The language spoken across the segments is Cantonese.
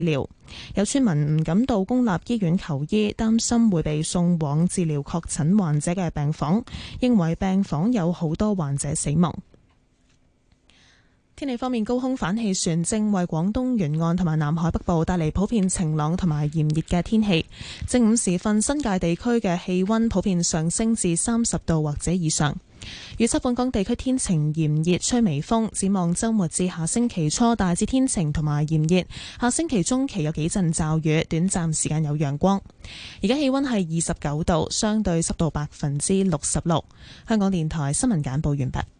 療。有村民唔敢到公立醫院求醫，擔心會被送往治療確診患者嘅病房，認為病房有好多患者死亡。天氣方面，高空反氣旋正為廣東沿岸同埋南海北部帶嚟普遍晴朗同埋炎熱嘅天氣。正午時分，新界地區嘅氣溫普遍上升至30度或者以上。預測本港地區天晴炎熱，吹微風。展望週末至下星期初，大致天晴同埋炎熱。下星期中期有幾陣驟雨，短暫時間有陽光。而家氣溫係29度，相對濕度66%。香港電台新聞簡報完畢。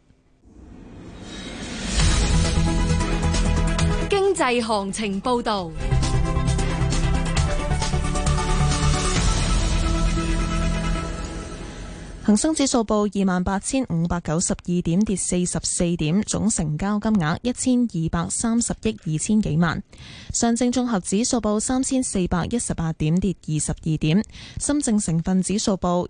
經濟行情報道。 恒生指數報28,592點，跌44點，總成交金額1230億2千幾萬。上證綜合指數報3418點，跌22點。深證成分指數報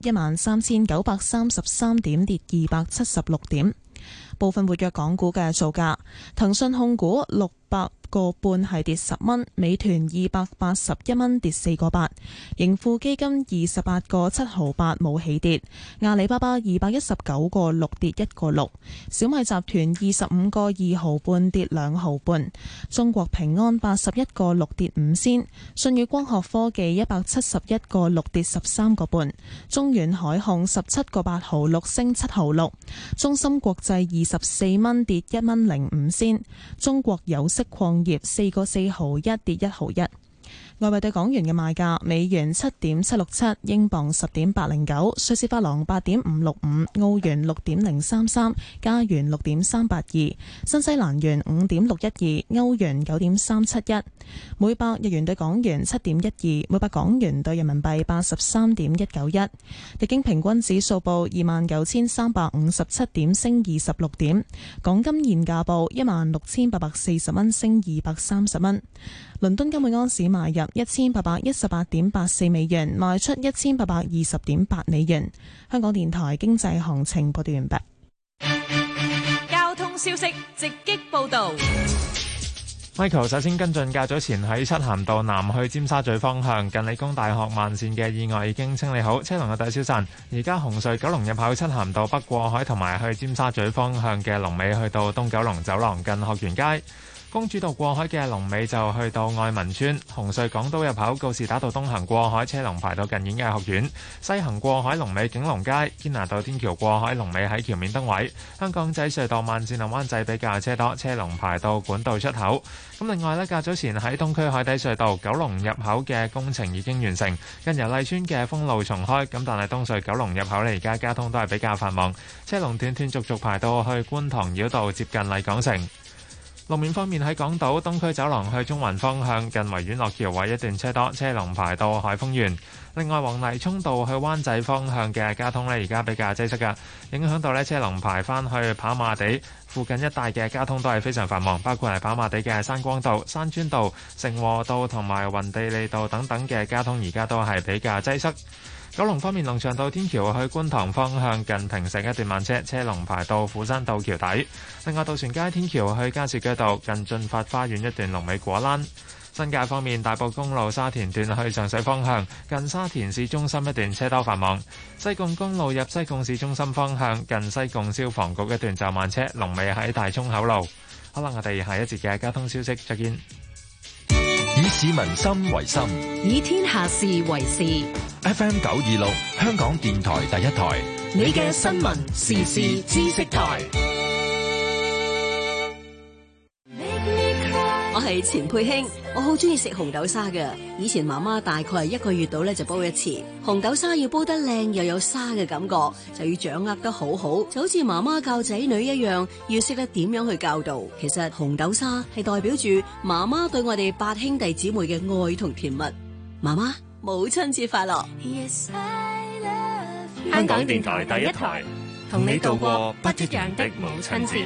13933點，跌276點。部分活躍港股嘅造價：騰訊控股600個半係跌10蚊，美團281蚊跌4個8，盈富基金28個7毫8冇起跌，阿里巴巴219個6跌1個6，小米集團25個2毫半跌2毫半，中國平安81個6跌5仙，舜宇光學科技171個6跌13個半，中遠海控17個8毫6升7毫6，中芯國際24蚊跌1蚊05仙，中國有色礦業4個4毫1跌1毫1。外幣對港元嘅賣價：美元7.767，英鎊10.809，瑞士法郎8.565，澳元6.033，加元6.382，新西蘭元5.612，歐元9.371。每百日元對港元7.12，每百港元對人民幣83.191。日經平均指數報29,357點，升26點。港金現價報16,840蚊，升230蚊。倫敦金每盎司買入1818.84美元，賣出1820.8美元。香港電台經濟行情報道完畢。 交通消息直擊報道。 Michael 首先跟進，較早前喺漆咸道南去尖沙咀方向近理工大學慢線嘅意外已經清理好，車龍嘅大消散。而家紅隧九龍入口漆咸道北過海同埋去尖沙咀方向嘅龍尾去到東九龍走廊近學園街。公主道過海嘅龍尾就去到愛民村。紅隧港島入口告士打道東行過海車龍排到近演藝學院，西行過海龍尾景隆街。堅拿道天橋過海龍尾喺橋面燈位。香港仔隧道慢線落灣仔比較車多，車龍排到管道出口。咁另外呢，較早前喺東區海底隧道九龍入口嘅工程已經完成，近油麗邨嘅封路重開。咁但係東隧九龍入口呢，而家交通都係比較繁忙，車龍斷斷續續排到去觀塘繞道接近麗港城。路面方面，喺港島東區走廊去中環方向近維園落橋位一段車多，車龍排到海峰園。另外，黃泥涌道去灣仔方向嘅交通呢，而家比較擠塞㗎，影響到呢車龍排返去跑馬地附近一帶嘅交通都係非常繁忙，包括係跑馬地嘅山光道、山村道、成和道同埋雲地利道等等嘅交通，而家都係比較擠塞。九龍方面，龍翔道天橋去觀塘方向近坪石一段慢車，車龍排到斧山道橋底。另外，渡船街天橋去加士居道近駿發花園一段龍尾果欄。新界方面，大埔公路沙田段去上水方向近沙田市中心一段車多繁忙。西貢公路入西貢市中心方向近西貢消防局一段就慢車，龍尾喺大涌口路。好啦，我哋下一節嘅交通消息再見。 以市民心為心， 以天下事為事。 FM 926，香港電台第一台， 你嘅新聞時事知識台。 我係錢佩卿，我好中意食紅豆沙㗎。以前媽媽大概係1個月度咧就煲一次。紅豆沙要煲得靚又有沙嘅感覺，就要掌握得好好，就好似媽媽教仔女一樣，要識得點樣去教導。其實紅豆沙係代表住媽媽對我哋8兄弟姊妹嘅愛同甜蜜。媽媽，母親節快樂！ 香港電台第一台，同你度過不一樣的母親節。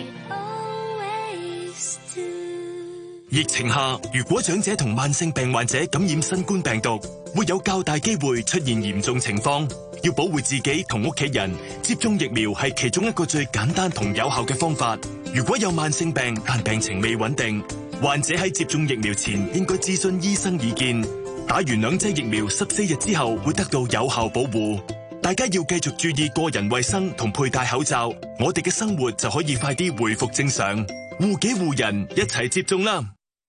疫情下，如果長者同慢性病患者感染新冠病毒，會有較大機會出現嚴重情況。要保護自己同屋企人，接種疫苗係其中一個最簡單同有效嘅方法。如果有慢性病但病情未穩定， 患者喺接種疫苗前應該諮詢醫生意見。打完2劑疫苗14日之後會得到有效保護。大家要繼續注意個人衛生同佩戴口罩，我哋嘅生活就可以快啲回復正常。護己護人，一齊接種啦！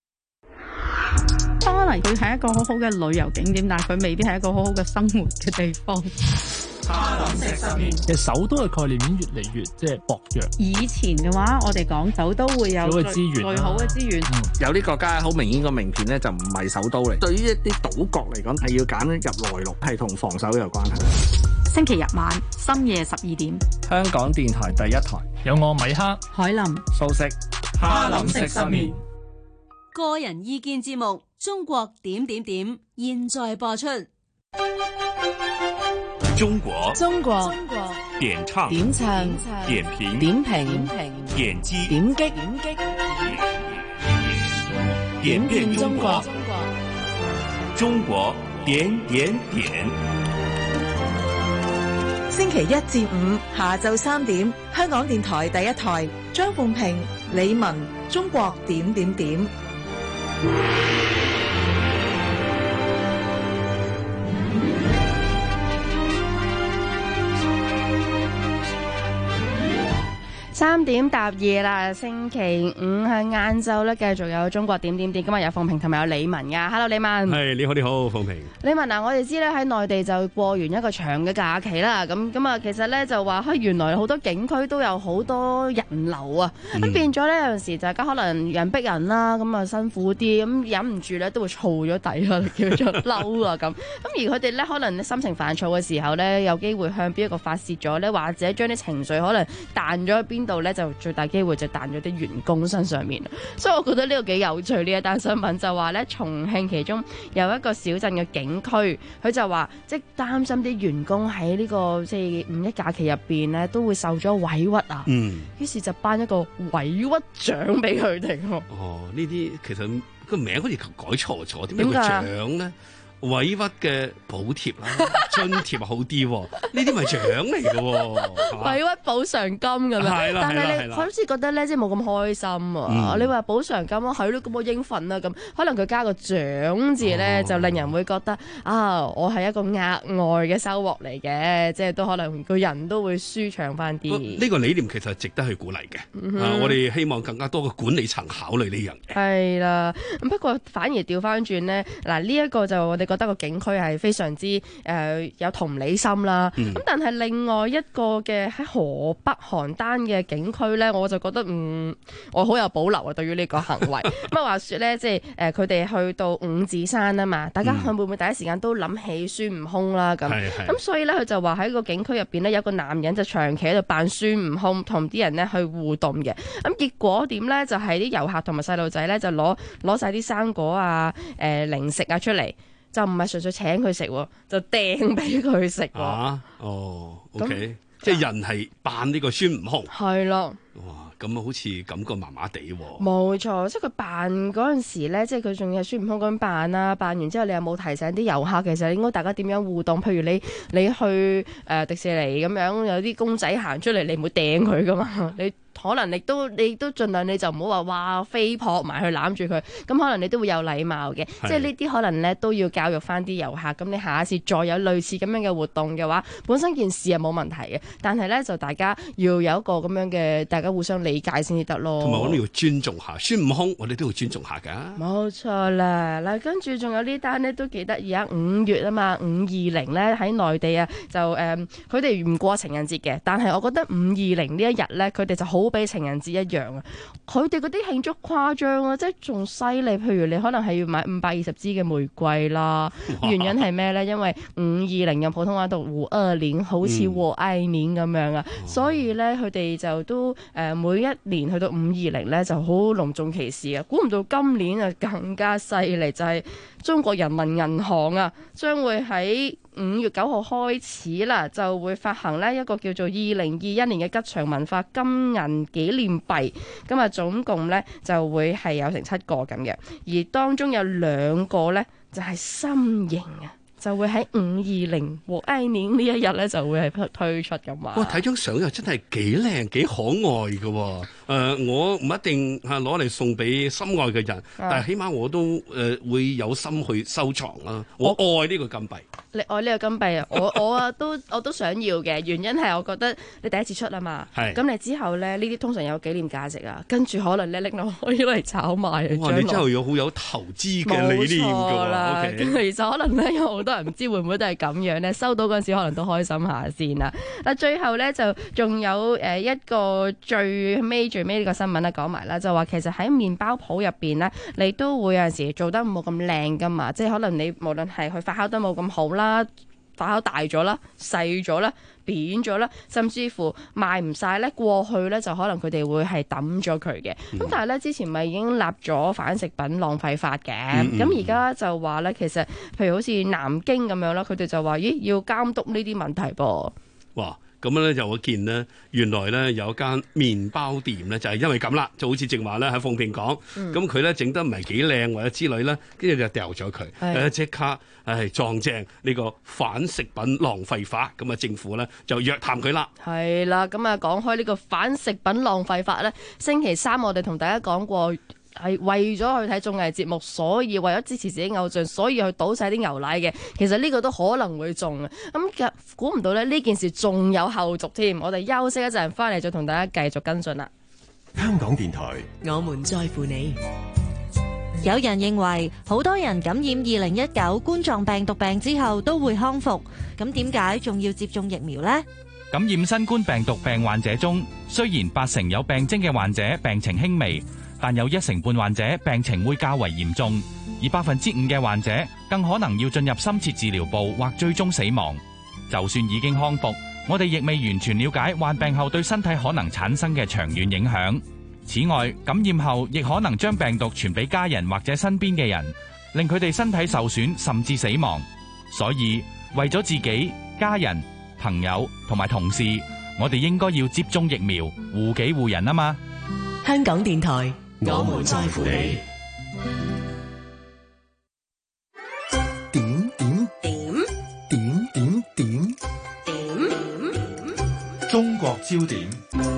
巴黎佢係一個好好嘅旅遊景點，但係佢未必係一個好好嘅生活嘅地方。 哈林食失眠，其實首都嘅概念已經越嚟越薄弱。 以前嘅話，我哋講首都會有最好嘅資源。 有啲國家好明顯個名片咧就唔係首都嚟。對於一啲島國嚟講，係要揀入內陸，係同防守有關係。 星期日晚深夜12點， 香港電台第一台有我米克、 海林、 素食、 哈林食失眠。 個人意見節目《中國點點點》現在播出。 中國點唱點評點擊點遍中國點。 星期1至5下晝3點，香港電台第一台，張鳳平、李文，中國點點點。 3點搭2啦，星期5喺晏晝咧，繼續有中國點點點。今日有鳳平同埋有李文噶。Hello， 李文。 係，你好，鳳平。 李文啊，我哋知咧喺內地就過完一個長嘅假期啦。咁啊，其實咧就話原來好多景區都有好多人流啊。咁變咗咧有陣時大家可能人逼人啦，咁啊辛苦啲，咁忍唔住咧都會燥咗底啦，叫做嬲啊咁。咁而佢哋咧可能心情煩躁嘅時候咧，有機會向邊一個發泄咗咧，或者將啲情緒可能彈咗去邊度咧，就最大機會就彈咗啲員工身上面。所以我覺得呢個幾有趣。呢一單新聞就話咧，重慶其中有一個小鎮嘅景區，佢就話即係擔心啲員工喺呢個即係5一假期入邊咧都會受咗委屈啊。於是就頒一個委屈獎俾佢哋。 哦，呢啲其實個名好似改錯咗，點解個獎咧？委屈嘅補貼啦，津貼好啲，呢啲咪獎嚟嘅喎， 委屈補償金咁樣。但係你好似覺得咧，即係冇咁開心啊！你話補償金啊，係咯，咁我應份啦咁，可能佢加個獎字咧，就令人會覺得啊，我係一個額外嘅收穫嚟嘅，即係都可能個人都會舒暢翻啲。 呢個理念其實係值得去鼓勵嘅。我哋希望更加多嘅管理層考慮呢樣嘢。 係啦，不過反而調翻轉咧，嗱呢一個就我哋覺得個景區係非常之有同理心啦。咁但係另外一個嘅喺河北邯鄲嘅景區咧，我就覺得我好有保留啊，對於呢個行為。咁啊話說咧，即係佢哋去到五指山啊嘛，大家會唔會第一時間都諗起孫悟空啦？咁所以咧，佢就話喺個景區入邊咧，有個男人就長期喺度扮孫悟空，同啲人咧去互動嘅。咁結果點咧？就係啲遊客同埋細路仔咧，就攞晒啲生果啊、零食啊出嚟。就唔係純粹請佢食，就掟俾佢食。 OK， 即係人係扮呢個孫悟空。 係啦。 哇，咁好似感覺麻麻地喎。 冇錯，即係佢扮嗰陣時咧，即係佢仲有孫悟空咁樣扮啦。扮完之後，你有冇提醒啲遊客其實應該大家點樣互動？譬如你去迪士尼咁樣，有啲公仔行出嚟，你唔會掟佢噶嘛？你可能你都盡量你就唔好話哇飛撲埋去攬住佢，咁可能你都會有禮貌嘅，即係呢啲可能咧都要教育翻啲遊客。咁你下一次再有類似咁樣嘅活動嘅話，本身件事係冇問題嘅，但係咧就大家要有一個咁樣嘅大家互相理解先至得咯。 同埋我哋要尊重下孫悟空，我哋都要尊重下㗎。 冇錯啦，嗱跟住仲有呢單咧都幾得意啊！5月啊嘛，520咧喺內地啊就佢哋唔過情人節嘅，但係我覺得520呢一日咧佢哋就好比情人節一樣啊！佢哋嗰啲慶祝誇張啊，即係仲犀利。譬如你可能係要買520支嘅玫瑰啦，原因係咩咧？因為520用普通話讀520，好似和愛年咁樣啊，所以咧佢哋就都每一年去到520咧就好隆重其事啊！估唔到今年啊更加犀利，就係中國人民銀行啊將會喺5月9號開始啦，就會發行呢一個叫做2021年嘅吉祥文化金銀紀念幣，咁啊總共呢就會係有成7個咁嘅，而當中有2個呢就係心形啊，就會喺520和愛年呢一日呢就會係推出咁話。 哇！睇張相又真係幾靚幾可愛㗎喎。 我唔一定攞嚟送俾心愛嘅人，但係起碼我都會有心去收藏啦。我愛呢個金幣。 你愛呢個金幣啊？我都想要嘅，原因係我覺得你第一次出啊嘛。咁你之後咧，呢啲通常有紀念價值啊，跟住可能咧拎落可以攞嚟炒賣。 哇！你真係有好有投資嘅理念㗎喎。冇錯啦。 其實可能咧有好多人唔知會唔會都係咁樣咧，收到嗰陣時可能都開心下先啦。嗱，最後咧就仲有一個最尾呢個新聞咧講埋啦，就話其實喺麵包鋪入邊咧，你都會有陣時做得冇咁靚噶嘛，即係可能你無論係佢發酵得冇咁好啦，發酵大咗啦、細咗啦、扁咗啦，甚至乎賣唔晒咧，過去咧就可能佢哋會係抌咗佢嘅。咁但係咧之前咪已經立咗反食品浪費法嘅，咁而家就話咧其實譬如好似南京咁樣啦，佢哋就話咦要監督呢啲問題噃。 哇！咁樣咧就我見呢，原來咧有間麵包店咧就係因為咁啦，就好似正話咧喺鳳萍講，咁佢咧整得唔係幾靚或者之類咧，跟住就掉咗佢，即刻撞正呢個反食品浪費法，咁啊政府咧就約談佢啦。 係啦，咁啊講開呢個反食品浪費法咧，星期三我哋同大家講過。係為咗去睇綜藝節目，所以為咗支持自己偶像，所以去倒晒啲牛奶嘅。其實呢個都可能會中啊！咁估唔到咧，呢件事仲有後續添。我哋休息一陣，翻嚟再同大家繼續跟進啦。 香港電台， 我們在乎你。 有人認為好多人感染2019冠狀病毒病之後都會康復，咁點解仲要接種疫苗呢？ 感染新冠病毒病患者中，雖然80%有病徵嘅患者病情輕微，但有1成半患者病情會較為嚴重，而5%嘅患者更可能要進入深切治療部或最終死亡。就算已經康復，我哋亦未完全了解患病後對身體可能產生嘅長遠影響。此外，感染後亦可能將病毒傳俾家人或者身邊嘅人，令佢哋身體受損甚至死亡。所以，為咗自己、家人、朋友同埋同事，我哋應該要接種疫苗，護己護人啊嘛。 香港電台， 我們在乎你。點中國焦點。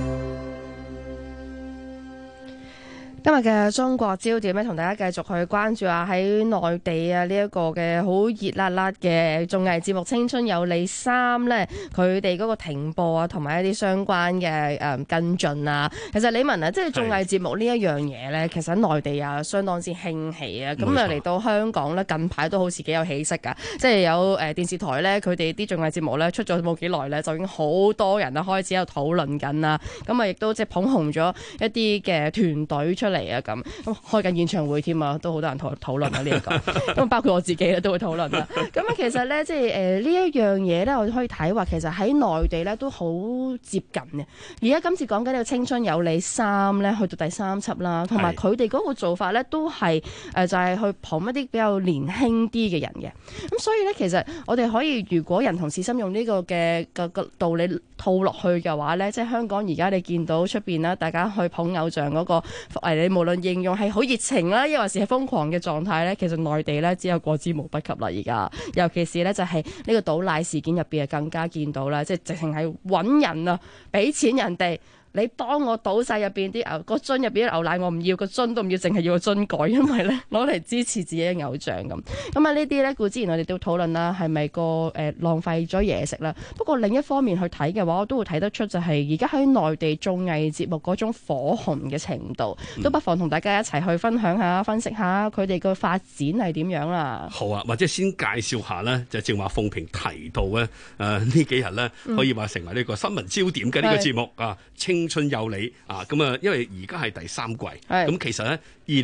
今日嘅中國焦點咧，同大家繼續去關注下喺內地啊呢一個嘅好熱辣辣嘅綜藝節目《青春有你3》咧，佢哋嗰個停播啊，同埋一啲相關嘅跟進啊。其實李文啊，即係綜藝節目呢一樣嘢咧，其實喺內地啊相當之興起啊。咁啊嚟到香港咧，近排都好似幾有起色噶。即係有電視台咧，佢哋啲綜藝節目咧出咗冇幾耐咧，就已經好多人啊開始有討論緊啦。咁啊，亦都即係捧紅咗一啲嘅團隊出嚟啊，咁開緊演唱會添啊，都好多人討論啊呢一個，咁包括我自己咧都會討論啦。咁啊，其實咧即係呢一樣嘢咧，我哋可以睇話，其實喺內地咧都好接近嘅。而家今次講緊呢個《青春有你3》咧，去到第3輯啦，同埋佢哋嗰個做法咧都係就係去捧一啲比較年輕啲嘅人嘅。咁所以咧，其實我哋可以如果人同事心用呢個嘅道理套落去嘅話咧，即係香港而家你見到出邊啦，大家去捧偶像嗰個你無論形容係好熱情啦，抑或是係瘋狂嘅狀態咧，其實內地咧只有過之無不及啦。而家尤其是咧就係呢個倒奶事件入邊，更加見到啦，即係直情係揾人啊，俾錢人哋。你幫我倒晒入邊啲牛個樽入邊啲牛奶，我唔要個樽都唔要，淨係要個樽蓋，因為咧攞嚟支持自己嘅偶像咁。咁啊呢啲咧，故之前我哋都討論啦，係咪個浪費咗嘢食啦？不過另一方面去睇嘅話，我都會睇得出就係而家喺內地綜藝節目嗰種火紅嘅程度，都不妨同大家一齊去分享下、分析下佢哋個發展係點樣啦。好啊， 或者先介紹下咧，就正話鳳萍提到咧，呢幾日咧可以話成為呢個新聞焦點嘅呢個節目啊。青春有你啊！咁啊，因為而家係第3季，咁其實咧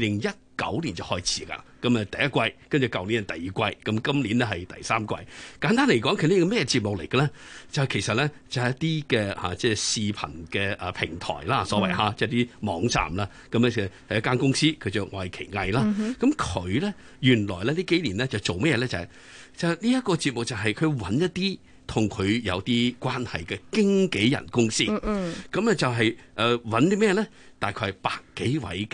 2019年就開始噶，咁啊第1季，跟住舊年係第2季，咁今年咧係第3季。簡單嚟講，佢呢個咩節目嚟嘅咧？就其實咧就係一啲嘅即係視頻嘅平台啦，所謂即係啲網站啦。咁咧係一間公司，佢叫愛奇藝啦。咁佢咧原來咧呢幾年咧就做咩咧？就係呢一個節目就係佢揾一啲同佢有啲關係嘅經紀人公司，咁就係揾啲咩咧？大概係100幾位嘅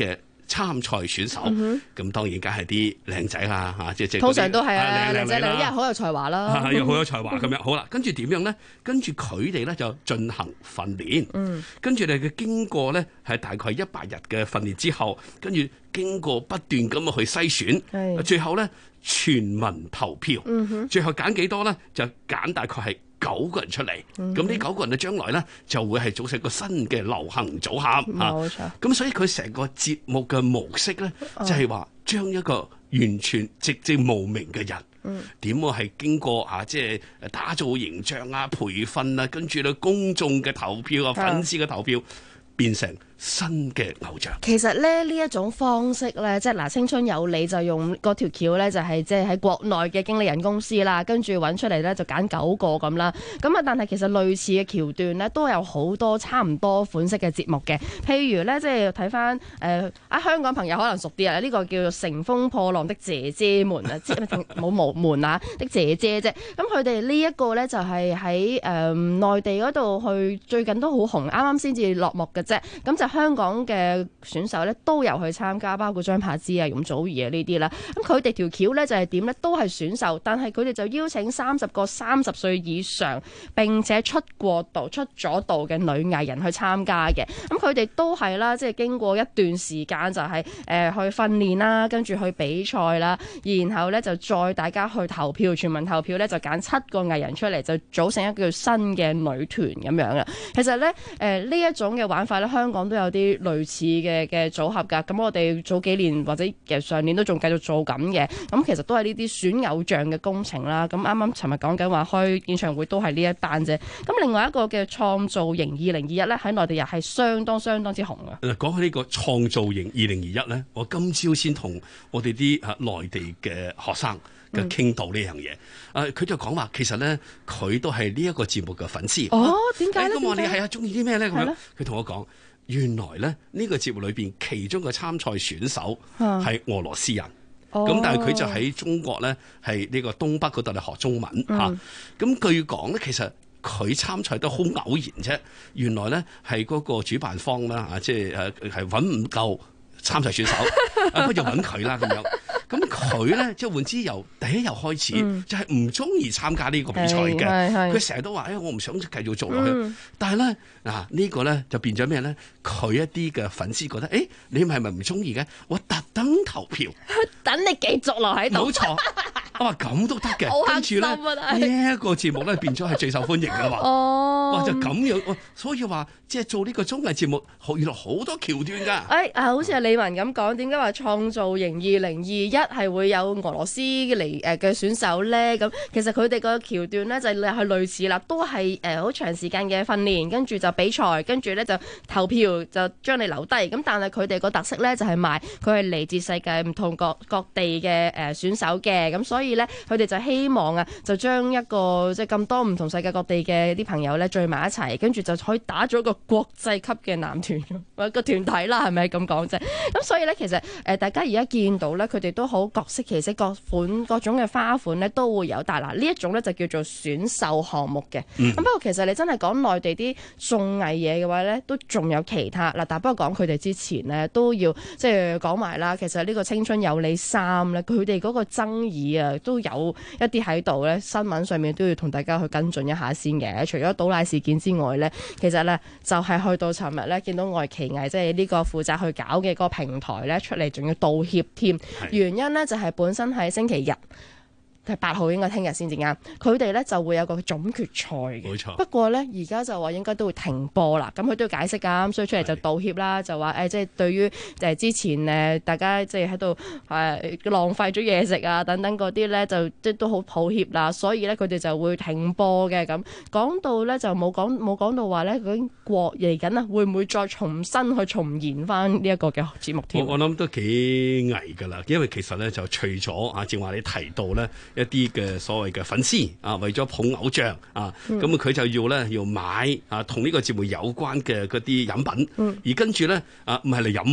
參賽選手，咁當然梗係啲靚仔啦嚇，即係通常都係靚仔啦， 因為好有才華啦， 又好有才華咁樣。好啦，跟住點樣咧？跟住佢哋咧就進行訓練，跟住你嘅經過咧係大概100日嘅訓練之後，跟住經過不斷咁去篩選，最後咧全民投票，最後揀幾多咧？就揀大概係9個人出嚟，咁呢9個人咧將來咧就會係組成個新嘅流行組合冇錯。 咁所以佢成個節目嘅模式咧，就係話將一個完全籍籍無名嘅人，點會係經過即係打造形象啊、培訓啊，跟住咧公眾嘅投票啊、粉絲嘅投票，變成新嘅偶像。 其實咧呢一種方式咧，即係青春有你就用嗰條橋咧，就係即係喺國內嘅經理人公司啦，跟住揾出嚟咧就揀9個咁啦。咁啊，但係其實類似嘅橋段咧都有好多差唔多款式嘅節目嘅。譬如咧，即係睇翻香港朋友可能熟啲啊，呢個叫做乘風破浪的姐姐們啊，冇門啊的姐姐啫。咁佢哋呢一個咧就係喺內地嗰度去，最近都好紅，啱啱先至落幕嘅啫。咁就香港嘅選手咧都有去參加，包括張柏芝啊、容祖兒啊呢啲啦。咁佢哋條橋咧就係點咧？都係選秀，但係佢哋就邀請30個30歲以上並且出咗道嘅女藝人去參加嘅。咁佢哋都係啦，即係經過一段時間就係去訓練啦，跟住去比賽啦，然後咧就再大家去投票，全民投票咧就揀7個藝人出嚟，就組成一個新嘅女團咁樣嘅。其實咧呢一種嘅玩法咧，香港都有啲類似嘅組合㗎，咁我哋早幾年或者其實上年都仲繼續做緊嘅，咁其實都係呢啲選偶像嘅工程啦。咁啱啱尋日講緊話開演唱會都係呢一班啫。咁另外一個嘅創造營2021咧，喺內地又係相當之紅嘅。 講起呢個創造營2021咧，我今朝先同我哋啲內地嘅學生嘅傾到呢樣嘢，佢就講話其實咧佢都係呢一個節目嘅粉絲。 哦，點解咧？ 咁我哋係中意啲咩咧？咁樣佢同我講，原來咧呢個節目裏邊其中嘅參賽選手係俄羅斯人，咁但係佢就喺中國咧係呢個東北嗰度嚟學中文嚇。咁據講咧，其實佢參賽都好偶然啫。原來咧係嗰個主辦方啦即係揾唔夠參賽選手，不如揾佢啦咁樣。咁佢咧即係換之由第一日開始，就係唔中意參加呢個比賽嘅。佢成日都話：我唔想繼續做落去。但係咧呢個咧就變咗咩咧？佢一啲嘅粉絲覺得：你係咪唔中意嘅？我特登投票， 等你繼續落喺度。 冇錯。我話咁都得嘅，跟住咧呢一個節目咧變咗係最受歡迎㗎嘛。哇，就咁樣，所以話即係做呢個綜藝節目，原來好多橋段㗎。 好似阿李文咁講，點解話創造營2021係會有俄羅斯嚟嘅選手咧？咁其實佢哋個橋段咧就係類似啦，都係好長時間嘅訓練，跟住就比賽，跟住咧就投票，就將你留低。咁但係佢哋個特色咧就係賣佢係嚟自世界唔同各地嘅選手嘅，咁所以咧佢哋就希望就將一個即係咁多唔同世界各地嘅啲朋友咧聚埋一齊，跟住就可以打咗一個國際級嘅男團個團體啦，係咪咁講啫？咁所以咧其實大家而家見到咧，佢哋都好各色其色，各種嘅花款咧都會有，但係呢一種咧就叫做選秀項目嘅。咁不過其實你真係講內地啲綜藝嘢嘅話咧，都仲有其他嗱，但不過講佢哋之前咧都要即係講埋啦。其實呢個青春有你3咧，佢哋嗰個爭議啊都有一啲喺度咧，新聞上面都要同大家去跟進一下先嘅。除咗倒奶事件之外咧，其實咧就係去到尋日咧，見到愛奇藝即係呢個負責去搞嘅嗰個平台咧出嚟，仲要道歉添。原因咧就係本身係星期日。係8號應該聽日先至啱，佢哋咧就會有個總決賽嘅。冇錯。不過咧而家就話應該都會停播啦，咁佢都要解釋㗎，所以出嚟就道歉啦，就話即係對於之前大家即係喺度浪費咗嘢食啊等等嗰啲咧，就即都好抱歉啦，所以咧佢哋就會停播嘅。咁講到咧就冇講到話咧究竟國嚟緊啊，會唔會再重新去重現翻呢一個嘅節目添？ 我諗都幾危㗎啦，因為其實咧就除咗正話你提到咧。一啲嘅所謂嘅粉絲為咗捧偶像咁佢就要買同呢個節目有關嘅嗰啲飲品，而跟住咧唔係嚟飲喎，而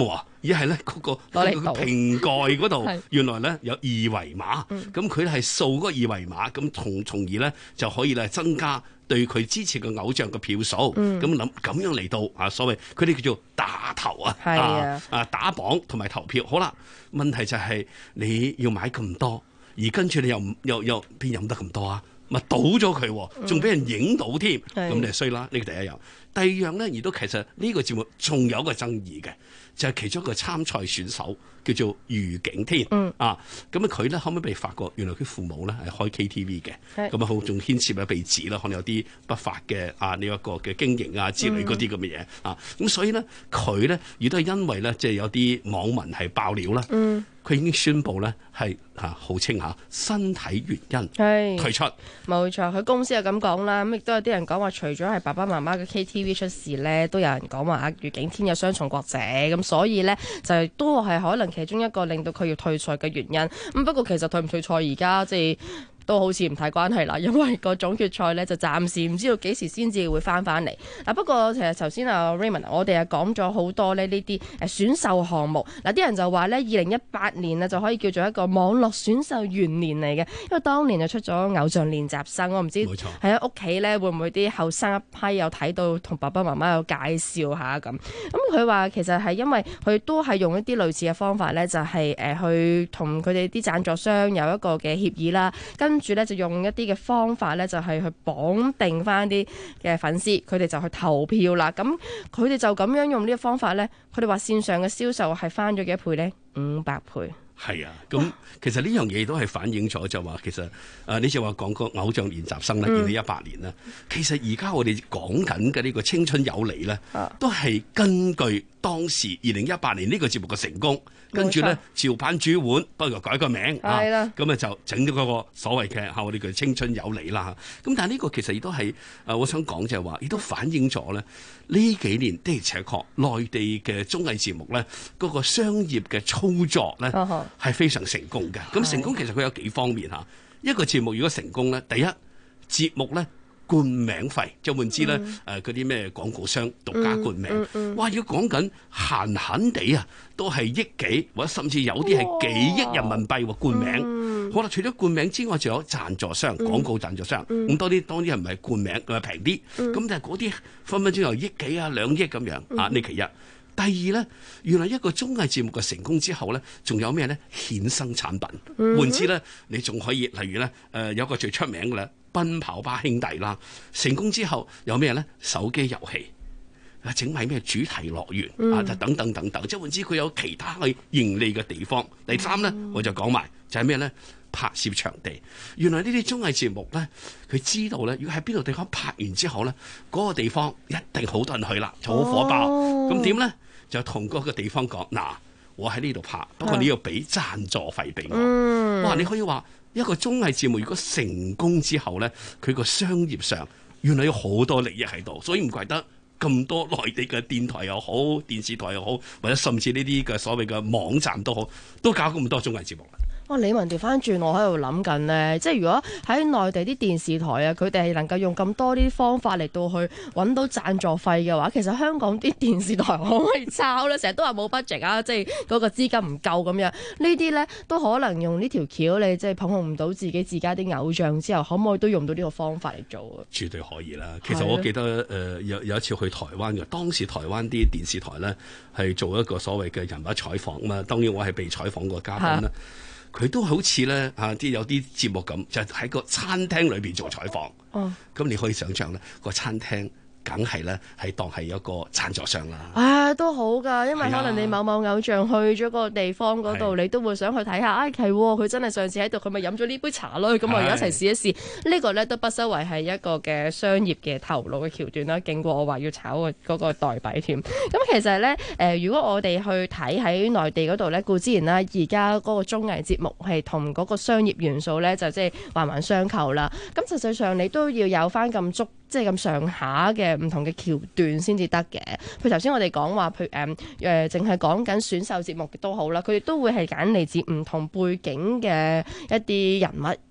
而係咧嗰個瓶蓋嗰度，原來咧有二維碼，咁佢係掃嗰個二維碼，咁從而咧就可以咧增加對佢支持嘅偶像嘅票數，咁樣嚟到啊，所謂佢哋叫做打頭打榜同埋投票。好啦，問題就係你要買咁多，而跟住你又邊飲得咁多啊？咪倒咗佢，仲俾人影到添，咁你係衰啦。呢個第一樣。第二樣咧，亦都其實呢個節目仲有個爭議嘅，就係其中一個參賽選手叫做余景天啊。咁佢咧後尾被發覺，原來佢父母咧係開 KTV 嘅，咁啊好仲牽涉咧被指啦，可能有啲不法嘅呢一個嘅經營啊之類嗰啲咁嘅嘢啊。咁所以咧佢咧亦都係因為咧即係有啲網民係爆料啦。佢已經宣布咧係號稱身體原因退出。 冇錯，佢公司又咁講啦。咁亦都有啲人講話，除咗係爸爸媽媽嘅 KTV 出事咧，都有人講話余景天有雙重國籍，咁所以咧就都係可能其中一個令到佢要退賽嘅原因。咁不過其實退唔退賽而家即係都好似唔太關係啦，因為個總決賽咧就暫時唔知道幾時先至會翻嚟。不過其實頭先Raymond 我哋講咗好多呢啲選秀項目。啲人就話咧2018年就可以叫做一個網絡選秀元年嚟嘅，因為當年就出咗偶像練習生。我唔知喺屋企咧會唔會啲後生一批有睇到，同爸爸媽媽有介紹下咁。咁佢話其實係因為佢都係用一啲類似嘅方法咧，就係去同佢哋啲贊助商有一個嘅協議啦，跟住咧就用一啲嘅方法咧，就係去綁定翻啲嘅粉絲，佢哋就去投票啦。咁佢哋就咁樣用呢個方法咧，佢哋話線上嘅銷售係翻咗幾多倍咧？500倍。 係啊，咁其實呢樣嘢都係反映咗就話其實你就話講個偶像練習生咧，2018年咧，其實而家我哋講緊嘅呢個青春有嚟咧，都係根據當時2018年呢個節目嘅成功，跟住咧照版煮碗，不過改個名咁就整咗嗰個所謂嘅我哋叫青春有嚟啦。咁但係呢個其實亦都係我想講就係話，亦都反映咗咧呢幾年的而且確內地嘅綜藝節目咧嗰個商業嘅操作咧係非常成功嘅。咁成功其實佢有幾方面嚇。一個節目如果成功咧，第一節目咧冠名費，即係換之咧嗰啲咩廣告商獨家冠名，哇！如果講緊閒閒地都係億幾，或者甚至有啲係幾億人民幣冠名。好啦，除咗冠名之外，仲有贊助商、廣告贊助商。咁多啲當然係唔係冠名，佢係平啲。咁但係嗰啲分分鐘有億幾2億咁樣呢其一。第二咧，原來一個綜藝節目嘅成功之後咧，仲有咩咧？衍生產品。換之咧，你仲可以例如咧，有個最出名嘅咧，奔跑吧兄弟啦，成功之後有咩咧？手機遊戲整埋咩主題樂園等等等等，即係換之佢有其他去盈利嘅地方。第三咧，我就講埋就係咩咧？拍攝場地。原來呢啲綜藝節目咧，佢知道咧，如果喺邊度地方拍完之後咧，嗰個地方一定好多人去啦，就好火爆。咁點咧？就同嗰個地方講，嗱，我喺呢度拍，不過你要俾贊助費俾我。哇！你可以話一個綜藝節目如果成功之後咧，佢個商業上原來有好多利益喺度，所以唔怪得咁多內地嘅電台又好、電視台又好，或者甚至呢啲嘅所謂嘅網站都好，都搞咁多綜藝節目啦。 李文調翻轉，我喺度諗緊呢，即係如果喺內地啲電視台佢哋係能夠用咁多啲方法嚟到去揾到贊助費嘅話，其實香港啲電視台可唔可以抄呢？成日都話冇 budget 即係嗰個資金唔夠咁樣，呢啲呢都可能用呢條橋，你即係捧紅唔到自家啲偶像之後，可唔可以都用到呢個方法嚟做啊？ 絕對可以啦。其實我記得有一次去台灣嘅，當時台灣啲電視台呢係做一個所謂嘅人物採訪嘛，當然我係被採訪個嘉賓啦。佢都好似咧有啲節目咁，就喺個餐廳裏邊做採訪。咁你可以想象咧，個餐廳梗係咧係當係一個贊助商啦。 都好㗎，因為可能你某偶像去咗個地方嗰度，你都會想去睇下。係佢真係上次喺度，佢咪飲咗呢杯茶咯。咁我而家一齊試一試。呢個咧都不失為係一個嘅商業嘅頭腦嘅橋段啦。勁過我話要炒嗰個代幣添。咁其實咧如果我哋去睇喺內地嗰度咧，固之然啦，而家嗰個綜藝節目係同嗰個商業元素咧，就即係環環相扣啦。咁實際上你都要有翻咁足。即係咁上下嘅唔同嘅橋段先至得嘅。譬如頭先我哋講話，譬如淨係講緊選秀節目都好啦，佢哋都會係揀嚟自唔同背景嘅一啲人物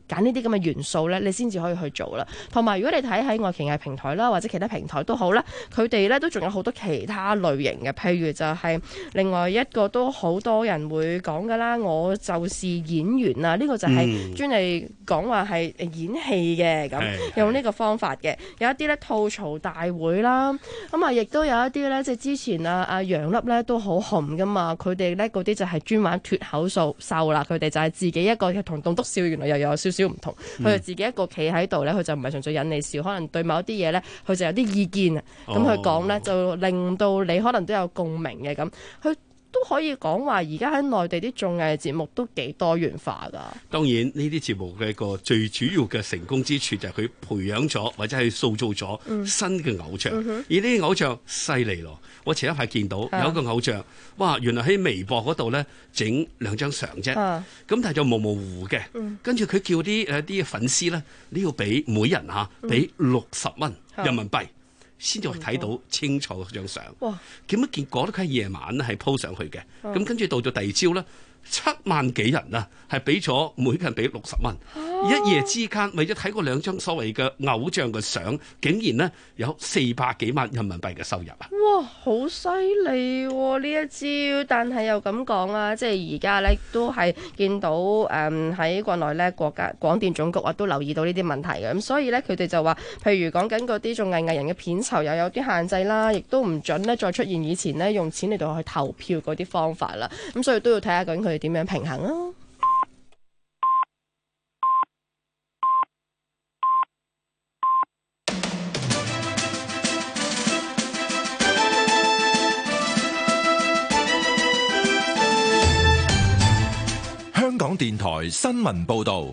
揀呢啲咁嘅元素咧，你先至可以去做啦。同埋如果你睇喺愛奇藝平台啦，或者其他平台都好啦，佢哋咧都仲有好多其他類型嘅，譬如就係另外一個都好多人會講噶啦，我就是演員啊，呢個就係專係講話係演戲嘅咁，用呢個方法嘅。有一啲咧吐槽大會啦，咁啊亦都有一啲咧，即係之前阿楊粒咧都好紅噶嘛，佢哋咧嗰啲就係專玩脫口秀啦，佢哋就係自己一個同棟篤笑原來又有少少唔同，佢就自己一個企喺度咧，佢就唔係純粹引你笑，可能對某一啲嘢咧，佢就有啲意見啊，咁佢講咧就令到你可能都有共鳴嘅咁，佢都可以講話而家喺內地啲綜藝節目都幾多元化㗎。 當然呢啲節目嘅一個最主要嘅成功之處就係佢培養咗或者係塑造咗新嘅偶像，而呢啲偶像犀利咯。我前一排見到有一個偶像，哇！原來喺微博嗰度咧整2張相啫，咁但係就模模糊糊嘅。跟住佢叫啲粉絲咧，你要俾每人俾60蚊人民幣。先至睇到清楚嗰張相，咁啊結果都佢係夜晚咧係 po 上去嘅，咁跟住到咗第二朝咧，7萬幾人啊，係俾咗每個人俾60蚊，一夜之間為咗睇過2張所謂嘅偶像嘅相，竟然呢有400幾萬人民幣嘅收入啊！ 哇，好犀利喎呢一招！但係又咁講啊，即係而家咧都係見到喺國內咧國家廣電總局都留意到呢啲問題嘅，咁所以咧佢哋就話，譬如講緊嗰啲綜藝藝人嘅片酬又有啲限制啦，亦都唔準咧再出現以前咧用錢嚟到去投票嗰啲方法啦，咁所以都要睇下究竟佢哋點樣平衡啊。 香港電台新聞報道，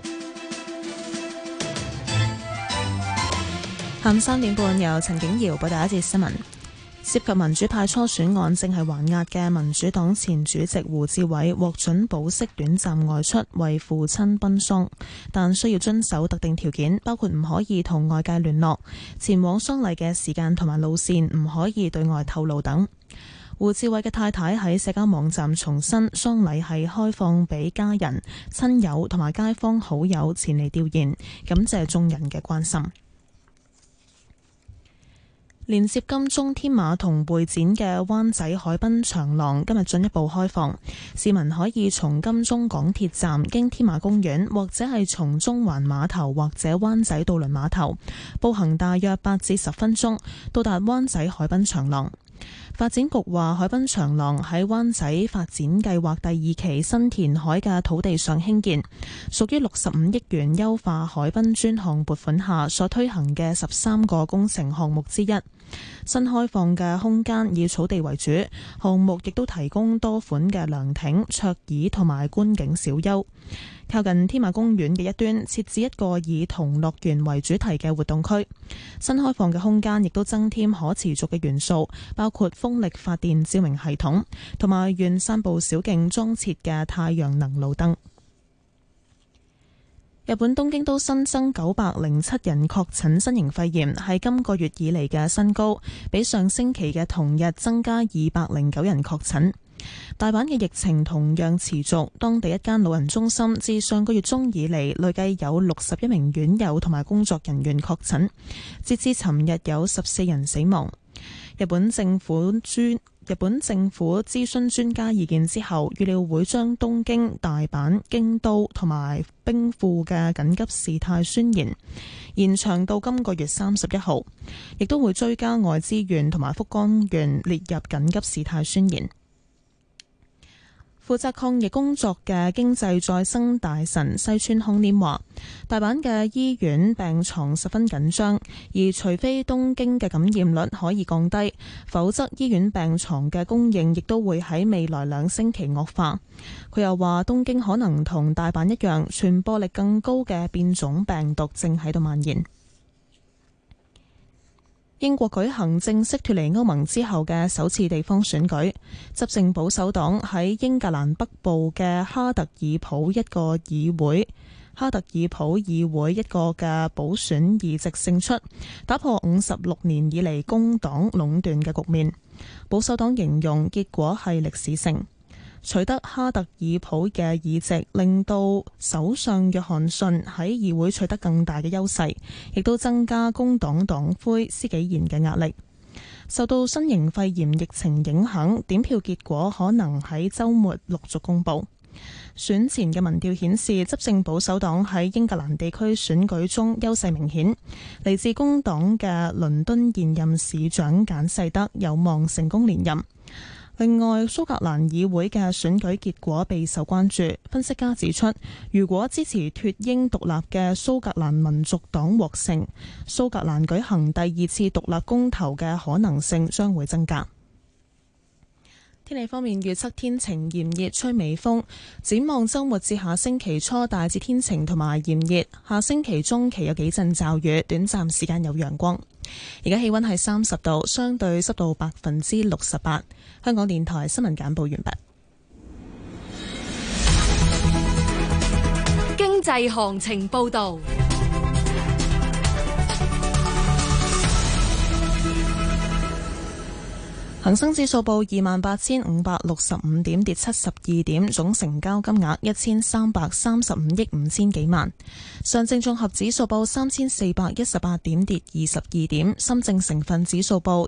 下午3點半由陳景瑤報道一節新聞。涉及民主派初選案正係還押嘅民主黨前主席胡志偉獲准保釋短暫外出為父親奔喪，但需要遵守特定條件，包括唔可以同外界聯絡，前往喪禮嘅時間同埋路線唔可以對外透露等。胡志偉嘅太太喺社交網站重申，喪禮係開放俾家人、親友同埋街坊好友前嚟弔唁，感謝眾人嘅關心。連接金鐘添馬同會展嘅灣仔海濱長廊今日進一步開放，市民可以從金鐘港鐵站經添馬公園，或者係從中環碼頭或者灣仔渡輪碼頭步行大約8至10分鐘到達灣仔海濱長廊。發展局話，海濱長廊喺灣仔發展計劃第2期新填海嘅土地上興建，屬於65億元優化海濱專項撥款下所推行嘅13個工程項目之一。新開放嘅空間以草地為主，項目亦都提供多款嘅涼亭、桌椅同埋觀景小休。靠近添馬公園嘅一端設置一個以童樂園為主題嘅活動區。新開放嘅空間亦都增添可持續嘅元素，包括風力發電照明系統同埋沿散步小徑裝設嘅太陽能路燈。日本東京都新增907人確診新型肺炎，係今個月以嚟嘅新高，比上星期嘅同日增加209人確診。大阪嘅疫情同樣持續，當地一間老人中心自上個月中以嚟累計有61名院友同埋工作人員確診，截至尋日有14人死亡。日本政府諮詢專家意見之後，預料會將東京、大阪、京都同埋兵庫嘅緊急事態宣言延長到今個月31號，亦都會追加愛知縣同埋福岡縣列入緊急事態宣言。負責抗疫工作嘅經濟再生大臣西村康稔話，大阪嘅醫院病床十分緊張，而除非東京嘅感染率可以降低，否則醫院病床嘅供應亦都會喺未來2星期惡化。佢又話，東京可能同大阪一樣，傳播力更高嘅變種病毒正喺度蔓延。英國舉行正式脫離歐盟之後嘅首次地方選舉，執政保守黨喺英格蘭北部嘅哈特爾普一個議會一個嘅補選議席勝出，打破56年以嚟工黨壟斷嘅局面。保守黨形容結果係歷史性。 取得哈特爾普嘅議席，令到首相約翰遜喺議會取得更大嘅優勢，亦都增加工黨黨魁施紀賢嘅壓力。受到新型肺炎疫情影響，點票結果可能喺週末陸續公佈。選前嘅民調顯示，執政保守黨喺英格蘭地區選舉中優勢明顯，嚟自工黨嘅倫敦現任市長簡世德有望成功連任。另外，蘇格蘭議會嘅選舉結果備受關注。分析家指出，如果支持脫英獨立嘅蘇格蘭民族黨獲勝，蘇格蘭舉行第二次獨立公投嘅可能性將會增加。天氣方面，預測天晴炎熱，吹微風。展望週末至下星期初，大致天晴同埋炎熱。下星期中期有幾陣驟雨，短暫時間有陽光。而家氣溫係30度，相對濕度68%。香港電台新聞簡報完畢。 經濟行情報道。 恒生指數報28,565點，跌72點，總成交金額1335億5千幾萬。上證綜合指數報3418點，跌22點。深證成分指數報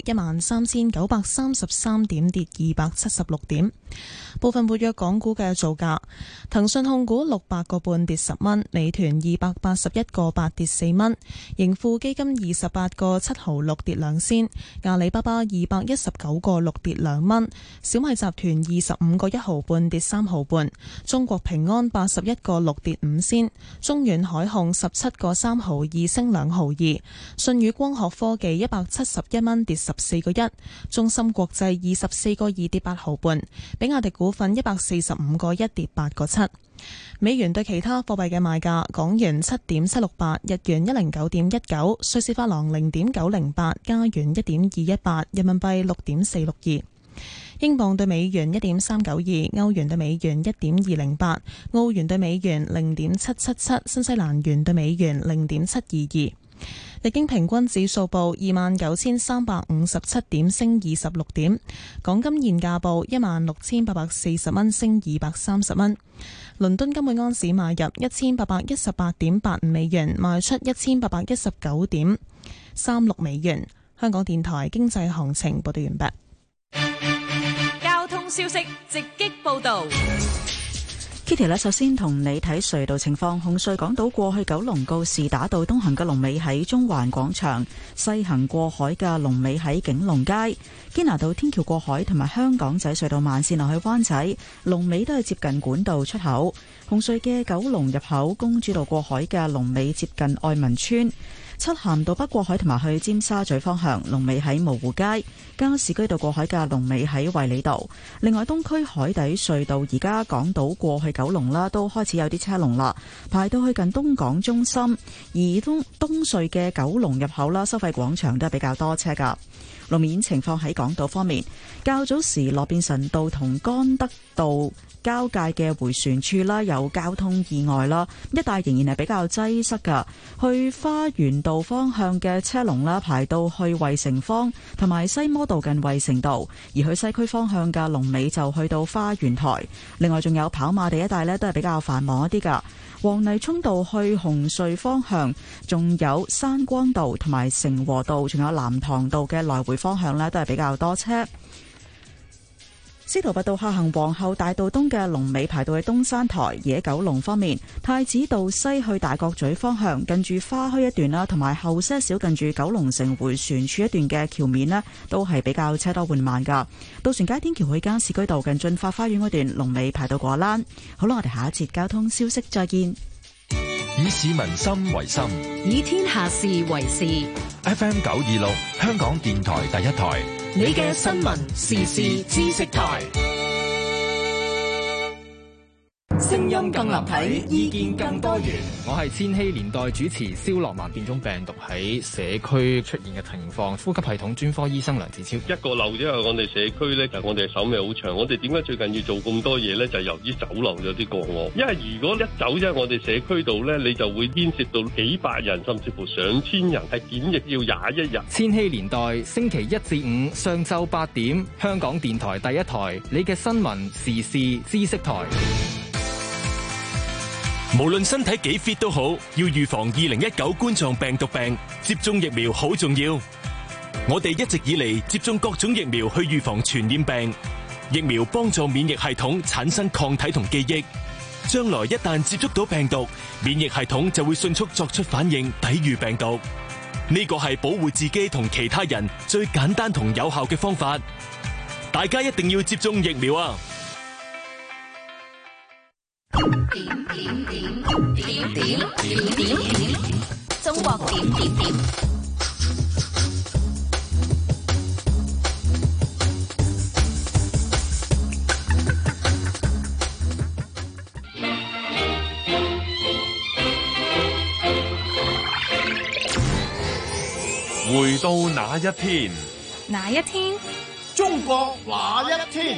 13933點，跌276點。部分活躍港股嘅造價：騰訊控股600個半跌10蚊，美團281個8跌4蚊，盈富基金28個7毫6跌2仙，阿里巴巴219個6跌2蚊，小米集團25個1毫半跌3毫半，中國平安81個6跌5仙，中遠海控17個3毫2升2毫2，舜宇光學科技171蚊跌14個1，中芯國際24個2跌8毫半，比亞迪股份145個1跌8個7。美元對其他貨幣嘅賣價：港元7.768，日元109.19，瑞士法郎0.908，加元1.218，人民幣6.462，英鎊對美元1.392，歐元對美元1.208，澳元對美元0.777，新西蘭元對美元0.722。日經平均指數報29,357點，升26點。港金現價報16,840蚊，升230蚊。倫敦金每安士買入1818.85美元，賣出1819.36美元。香港電台經濟行情報道完畢。 交通消息直擊報道。 Kitty 呢，首先同你睇隧道情況。紅隧港島過去九龍告士打道東行嘅龍尾喺中環廣場，西行過海嘅龍尾喺景隆街。堅拿道天橋過海同埋香港仔隧道慢線落去灣仔，龍尾都係接近管道出口。紅隧嘅九龍入口公主道過海嘅龍尾接近愛民村。漆咸道北過海同埋去尖沙咀方向，龍尾喺蕪湖街。加士居道過海嘅龍尾喺衛理道。另外，東區海底隧道而家港島過去九龍啦，都開始有啲車龍啦，排到去近東港中心。而東隧嘅九龍入口啦，收費廣場都係比較多車噶。路面情況喺港島方面，較早時羅便臣道同干德道交界嘅迴旋處啦，有交通意外啦，一帶仍然係比較擠塞噶。去花園道方向嘅車龍啦，排到去衛城坊同埋西摩道近衛城道，而去西區方向嘅龍尾就去到花園台。另外仲有跑馬地一帶呢，都係比較繁忙一啲噶。黃泥涌道去紅隧方向，仲有山光道同埋成和道，仲有南塘道嘅來回方向呢，都係比較多車。司徒拔道下行皇后大道東嘅龍尾排到去東山台。而喺九龍方面，太子道西去大角咀方向，近住花墟一段啦，同埋後些少近住九龍城迴旋處一段嘅橋面呢，都係比較車多緩慢噶。渡船街天橋去加士居道近駿發花園嗰段龍尾排到果欄。好啦，我哋下一節交通消息再見。 以市民心為心， 以天下事為事。 FM 926，香港電台第一台， 你嘅新聞時事知識台。 聲音更立體，意見更多元。 我係千禧年代主持蕭樂文。變種病毒喺社區出現嘅情況，呼吸系統專科醫生梁子超。 一個漏之後，我哋社區咧，我哋手尾好長。我哋點解最近要做咁多嘢咧？就係由於走漏咗啲個案。因為如果一走咗我哋社區度咧，你就會牽涉到幾百人，甚至乎上千人係檢疫要21日。 千禧年代星期一至五上晝8點，香港電台第一台，你嘅新聞時事知識台。 無論身體幾 fit 都好，要預防2019冠狀病毒病，接種疫苗好重要。我哋一直以嚟接種各種疫苗去預防傳染病，疫苗幫助免疫系統產生抗體同記憶，將來一旦接觸到病毒，免疫系統就會迅速作出反應，抵禦病毒。呢個係保護自己同其他人最簡單同有效嘅方法。大家一定要接種疫苗啊！ 中國點。 回到那一天， 哪一天？ 中國那一天？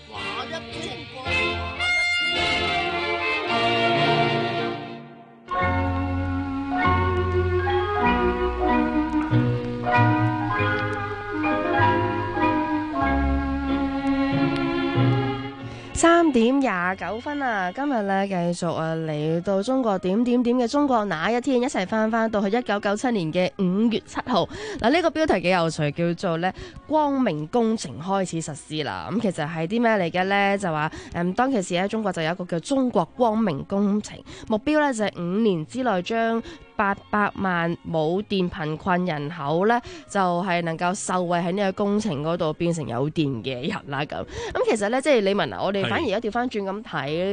3點29分啊！今日咧繼續嚟到中國點嘅中國那一天，一齊翻到去1997年嘅5月7號。嗱，呢個標題幾有趣，叫做咧光明工程開始實施啦。咁其實係啲咩嚟嘅呢？就話當其時喺中國就有一個叫中國光明工程，目標咧就係5年之內將800萬冇電貧困人口咧，就係能夠受惠喺呢個工程嗰度變成有電嘅人啦。咁其實咧，即係李文啊，我哋反而一調翻轉咁睇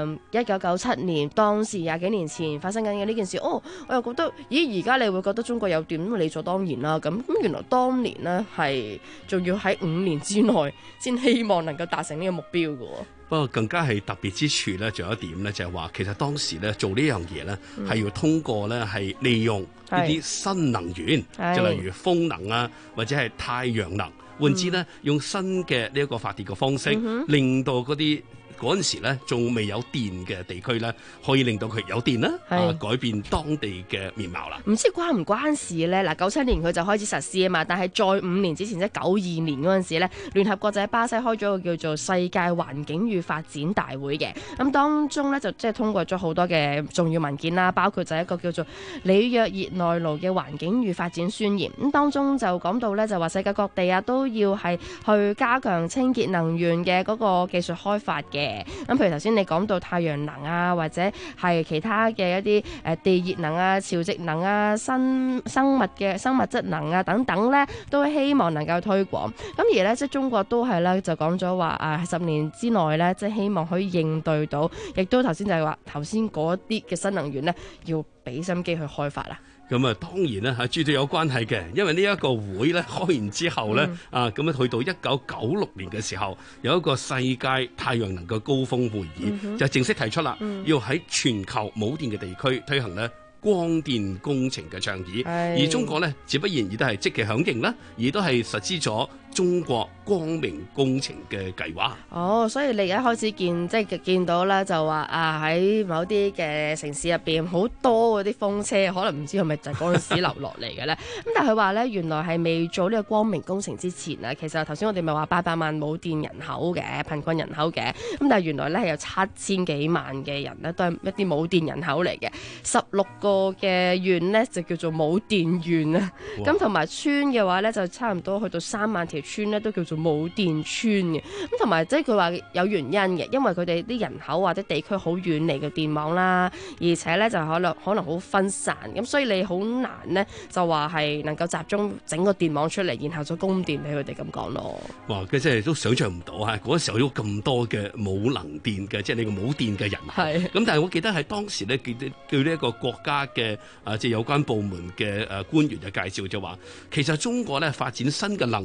，1997年當時20幾年前發生緊嘅呢件事，我又覺得，咦，而家你會覺得中國有電咁理所當然啦。咁原來當年呢係仲要喺5年之內先希望能夠達成呢個目標嘅喎。 不過更加係特別之處咧，仲有一點咧，就係話其實當時咧做呢樣嘢咧，係要通過咧係利用呢啲新能源，就例如風能啊，或者係太陽能，換之咧用新嘅呢一個發電嘅方式，令到嗰啲嗰陣時咧仲未有電嘅地區咧，可以令到佢有電啦，改變當地嘅面貌啦。 唔知關唔關事咧？嗱，97年佢就開始實施啊嘛，但係再5年之前，即係92年嗰陣時咧，聯合國就喺巴西開咗個叫做世界環境與發展大會嘅。咁當中咧就即係通過咗好多嘅重要文件啦，包括就係一個叫做里約熱內盧嘅環境與發展宣言。咁當中就講到咧，就話世界各地啊都要係去加強清潔能源嘅嗰個技術開發嘅。咁譬如頭先你講到太陽能啊，或者係其他嘅一啲地熱能啊、潮汐能啊、生物質能啊等等咧，都希望能夠推廣。咁而咧即係中國都係咧就講咗話10年之內咧，即係希望可以應對到，亦都頭先就係話頭先嗰啲嘅新能源咧，要俾心機去開發啦。 咁啊，當然啦，係絕對有關係嘅，因為呢一個會咧開完之後咧，咁去到1996年嘅時候，有一個世界太陽能嘅高峰會議，就正式提出啦，要喺全球冇電嘅地區推行咧光電工程嘅倡議，而中國咧，自不然亦都係積極響應啦，而都係實施咗中國光明工程嘅計劃。 哦，所以你而家開始見到啦，就話喺某啲嘅城市入邊好多嗰啲風車，可能唔知係咪就係嗰陣時流落嚟嘅咧。咁但係佢話咧，原來係未做呢個光明工程之前啊，其實頭先我哋咪話800萬冇電人口嘅貧困人口嘅，咁但係原來咧係有7000幾萬嘅人咧都係一啲冇電人口嚟嘅，16個嘅縣咧就叫做冇電縣啊。咁同埋村嘅話咧就差唔多去到3萬條村咧都叫做冇電村嘅。咁同埋即係佢話有原因嘅，因為佢哋啲人口或者地區好遠離嘅電網啦，而且咧就可能好分散，咁所以你好難咧就話係能夠集中整個電網出嚟，然後再供電俾佢哋咁講咯。 哇！佢真係都想象唔到啊！嗰時候有咁多嘅冇能電嘅，即係你個冇電嘅人口。咁但係我記得係當時咧，據呢一個國家嘅即係有關部門嘅官員嘅介紹就話，其實中國咧發展新嘅能源，就係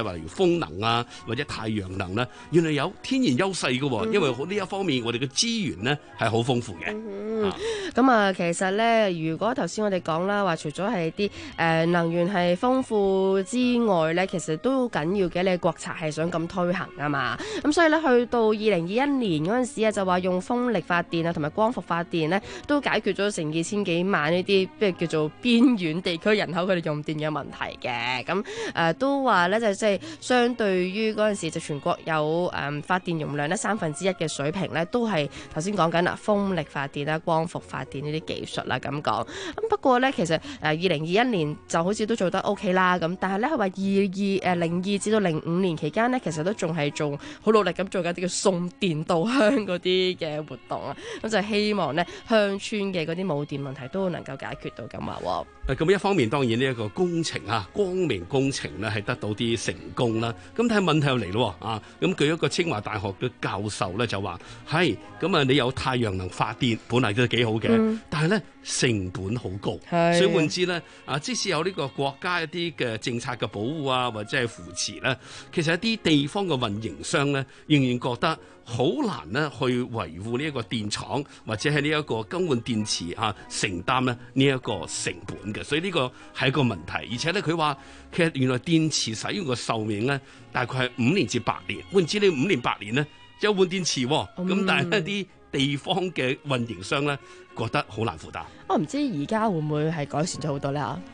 話例如風能啊或者太陽能咧，原來有天然優勢嘅，因為呢一方面我哋嘅資源咧係好豐富嘅。 咁啊，其實咧，如果頭先我哋講啦，話除咗係啲能源係豐富之外咧，其實都好緊要嘅。你國策係想咁推行啊嘛，咁所以咧去到2021年嗰陣時啊，就話用風力發電啊同埋光伏發電咧，都解決咗成2000幾萬呢啲即係叫做邊遠地區人口佢哋用電嘅問題嘅。咁都話咧就即係相對於嗰陣時就全國有發電容量咧1/3嘅水平咧，都係頭先講緊啦，風力發電啦、光伏發電呢啲技術啦咁講。咁不過咧，其實2021年就好似都做得 OK 啦咁，但係咧佢話02至到05年期間呢，其實都仲係做好努力咁做緊啲叫送電到鄉嗰啲嘅活動啊，咁就希望呢鄉村嘅嗰啲冇電問題都能夠解決到咁話。 咁一方面當然呢一個工程啊，光明工程呢係得到啲成功啦。咁但係問題又嚟咯啊！咁據一個清華大學嘅教授呢就話係咁啊，你有太陽能發電本嚟都幾好嘅，但係呢成本好高，所以換之呢啊，即使有呢個國家一啲嘅政策嘅保護啊，或者係扶持呢，其實一啲地方嘅運營商呢，仍然覺得好難呢去維護呢一個電廠或者係呢一個更換電池啊，承擔呢一個成本嘅，所以呢個係一個問題。而且呢，佢話其實原來電池使用嘅壽命呢，大概係5年至8年，換之你5年8年呢，就換電池，咁但係一啲地方嘅運營商呢，覺得好難負擔。 我唔知而家會唔會係改善咗好多咧嚇？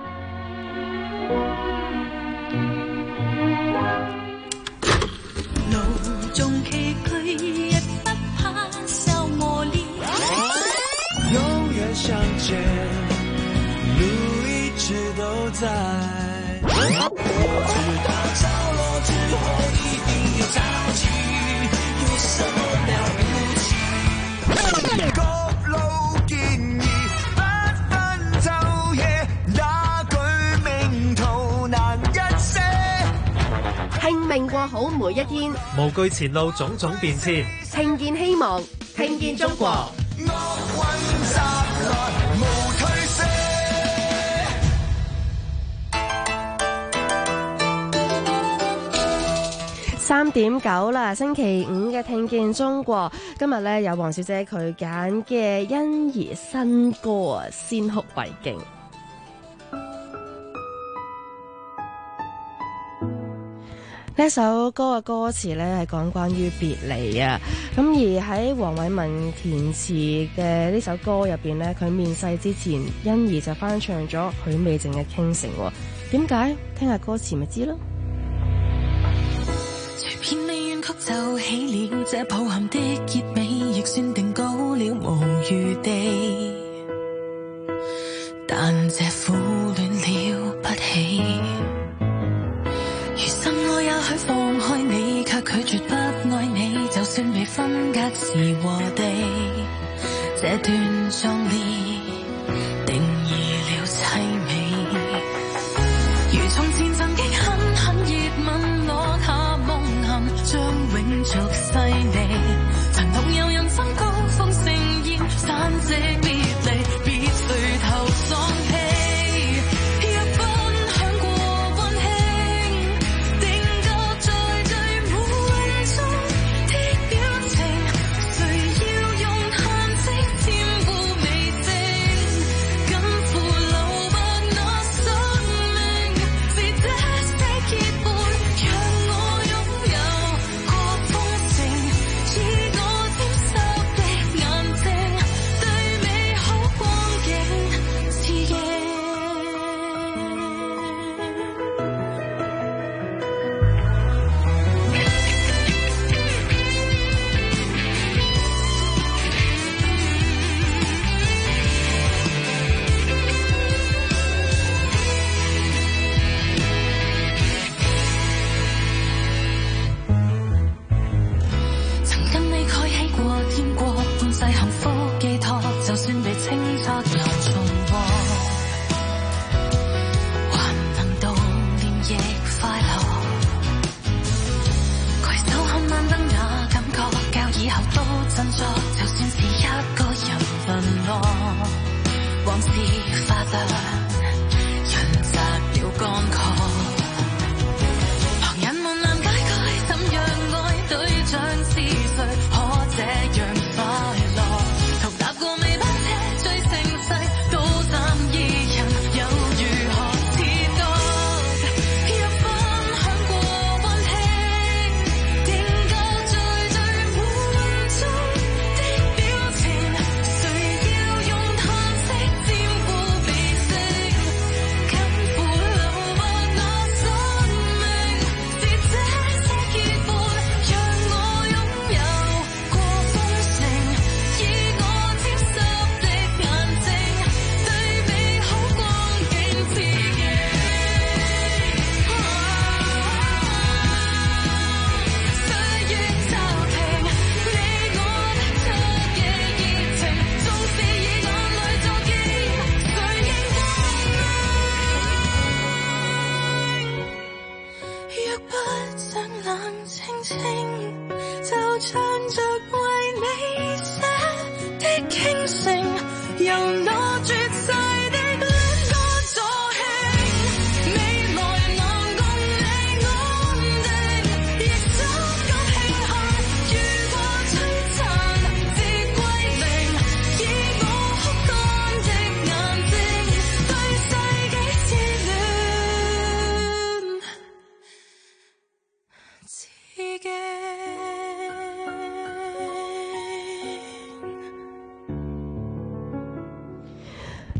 永遠相見，路一直都在。直到着落之後，一定有交集，有什麼了不起？高樓建議，不分晝夜，也舉名圖難一些。 拼命過好每一天， 無懼前路種種變遷， 聽見希望，聽見中國。3:09啦，星期五嘅聽見中國，今日咧有黃小姐佢揀嘅欣宜新歌啊，先哭為敬。呢首歌嘅歌詞咧係講關於別離啊，咁而喺黃偉文填詞嘅呢首歌入邊咧，佢面世之前，欣宜就翻唱咗許美靜嘅傾城。點解？聽下歌詞咪知咯。 隨便未怨曲就起了，這抱憾的結尾亦算定稿了無餘地，但這苦戀了不起。如心我也許放開你，卻拒絕不愛你，就算被分隔時和地，這段壯烈定義了凄美。如從前曾經狠狠熱吻落下夢痕，將永續細膩。曾同遊人生高峰盛宴，散席別離，別垂頭喪氣。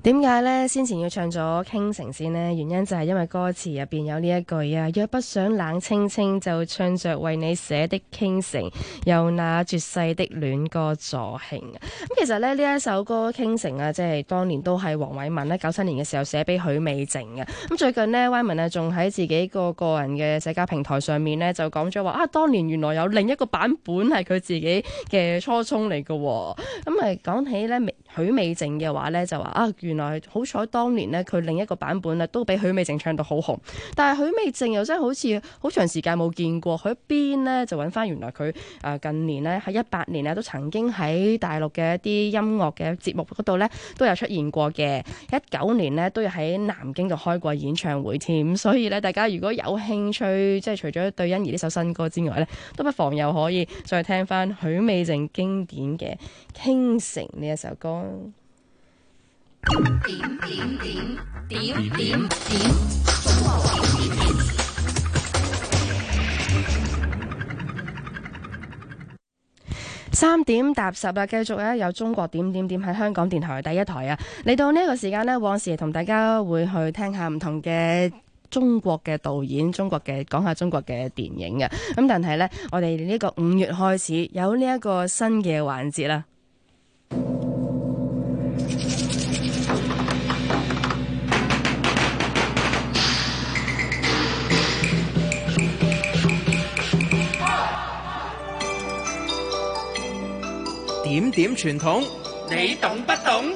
點解呢？先前要唱咗傾城先呢？原因就係因為歌詞入邊有呢一句啊，若不想冷清清，就唱着為你寫的傾城，又那絕世的戀歌助興。咁其實呢一首歌傾城啊，即係當年都係黃偉文呢97年嘅時候寫俾許美靜嘅。咁最近呢，Wyman 啊仲喺自己個人嘅社交平台上面呢，就講咗話啊，當年原來有另一個版本係佢自己嘅初衷嚟嘅。咁講起呢，許美靜嘅話呢，就話啊，原來好彩當年呢，佢另一個版本啊都俾許美靜唱到好紅，但係許美靜又真係好似好長時間冇見過，佢一邊呢，就揾翻原來佢近年呢，喺18年呢，都曾經喺大陸嘅一啲音樂嘅節目嗰度呢，都有出現過嘅，19年呢，都有喺南京度開過演唱會添，所以呢，大家如果有興趣，即係除咗對欣宜呢首新歌之外呢，都不妨又可以再聽翻許美靜經典嘅傾城呢一首歌。3點踏10啦，繼續咧有中國點點點喺香港電台第一台啊！嚟到呢一個時間呢，往時同大家會去聽下唔同嘅中國嘅導演，講下中國嘅電影嘅。咁但係呢，我哋呢個5月開始有呢一個新嘅環節啦。 點點傳統， 你懂不懂？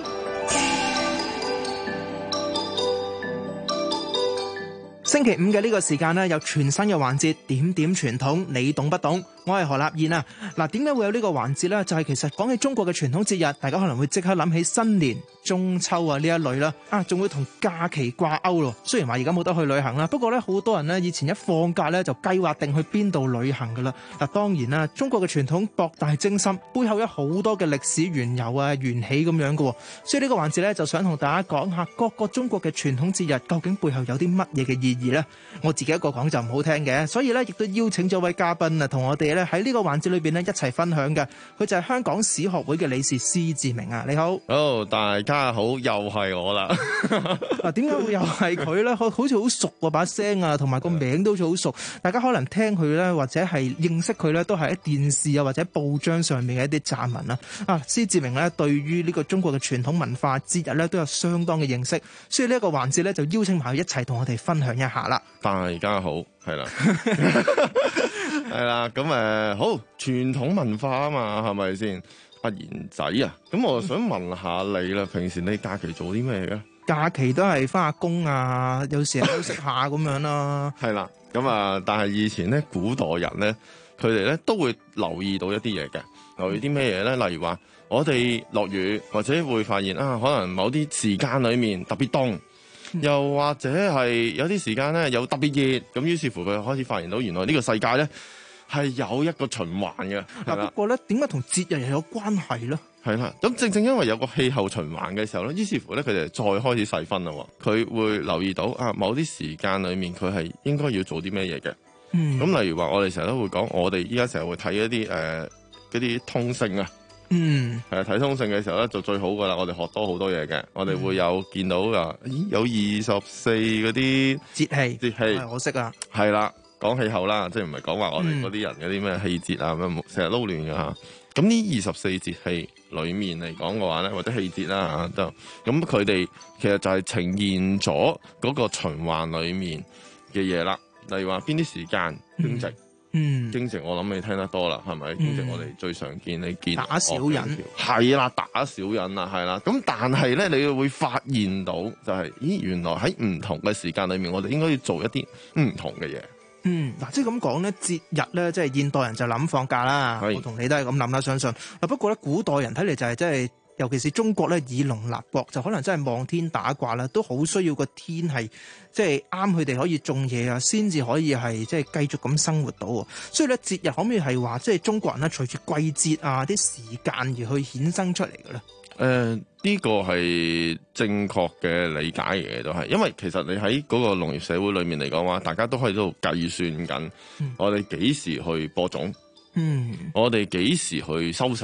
星期5嘅呢個時間呢，有全新嘅環節，點點傳統，你懂不懂？我係何立燕啊！嗱，點解會有呢個環節呢？就係其實講起中國嘅傳統節日，大家可能會即刻諗起新年、中秋啊呢一類啦，仲會同假期掛鈎咯。雖然話而家冇得去旅行啦，不過呢，好多人呢以前一放假呢就計劃定去邊度旅行噶啦。嗱，當然啦，中國嘅傳統博大精深，背後有好多嘅歷史緣由啊、緣起咁樣噶。所以呢個環節呢，就想同大家講下各個中國嘅傳統節日究竟背後有啲乜嘢嘅意義呢？我自己一個講就唔好聽嘅，所以呢，亦都邀請咗位嘉賓啊，同我哋喺呢個環節裏邊咧一齊分享嘅，佢就係香港史學會嘅理事施志明啊！你好， 大家好，又係我啦。 嗱，點解會又係佢咧？好似好熟喎，把聲啊，同埋個名都好似好熟。大家可能聽佢咧，或者係認識佢咧，都係喺電視啊或者報章上面嘅一啲撰文啦。施志明咧，對於呢個中國嘅傳統文化節日咧，都有相當嘅認識，所以呢一個環節咧，就邀請埋佢一齊同我哋分享一下啦。 大家好，係啦。係啦，咁好傳統文化啊嘛，係咪先？阿賢仔啊，咁我想問下你啦，平時你假期做啲咩嘅？ 假期都係翻下工啊，有時休息下咁樣啦。 係啦，咁但係以前咧，古代人咧，佢哋咧都會留意到一啲嘢嘅，留意啲咩嘢咧？例如話，我哋落雨或者會發現可能某啲時間裏面特別凍。又或者係有啲時間咧有特別熱，咁於是乎佢開始發現到原來呢個世界咧係有一個循環嘅。 不過咧，點解同節日又有關係咧？ 係啦，咁正因為有個氣候循環嘅時候咧，於是乎咧佢哋再開始細分啦。佢會留意到某啲時間裏面佢係應該要做啲咩嘢嘅。咁例如話，我哋成日都會講，我哋依家成日會睇一啲嗰啲通勝啊。睇通勝嘅時候咧就最好噶啦，我哋學多好多嘢嘅，我哋會有見到有24嗰啲節氣， 我識啊， 係啦，講氣候啦，即係唔係講話我哋嗰啲人嗰啲咩氣節啊咁，成日撈亂噶吓。咁呢24節氣裏面嚟講嘅話咧，或者氣節啦吓，咁佢哋其實就係呈現咗嗰個循環裏面嘅嘢啦。例如話邊啲時間驚蟄。驚蟄我諗你聽得多啦，係咪？驚蟄我哋最常見，你見打小人係啦，打小人啦，係啦。咁但係咧，你會發現到就係，原來喺唔同嘅時間裏面，我哋應該要做一啲唔同嘅嘢。 嗱，即係咁講咧，節日咧，即係現代人就諗放假啦。我同你都係咁諗啦，相信。不過咧，古代人睇嚟就係真係。尤其是中國咧，以農立國，就可能真係望天打卦啦，都好需要個天係即係啱佢哋可以種嘢啊，先至可以係即係繼續咁生活到。所以咧，節日可唔可以係話即係中國人咧隨住季節啊啲時間而去衍生出嚟嘅咧？ 呢個係正確嘅理解嘅，都係，因為其實你喺嗰個農業社會裏面嚟講話，大家都可以喺度計算緊，我哋幾時去播種，我哋幾時去收成。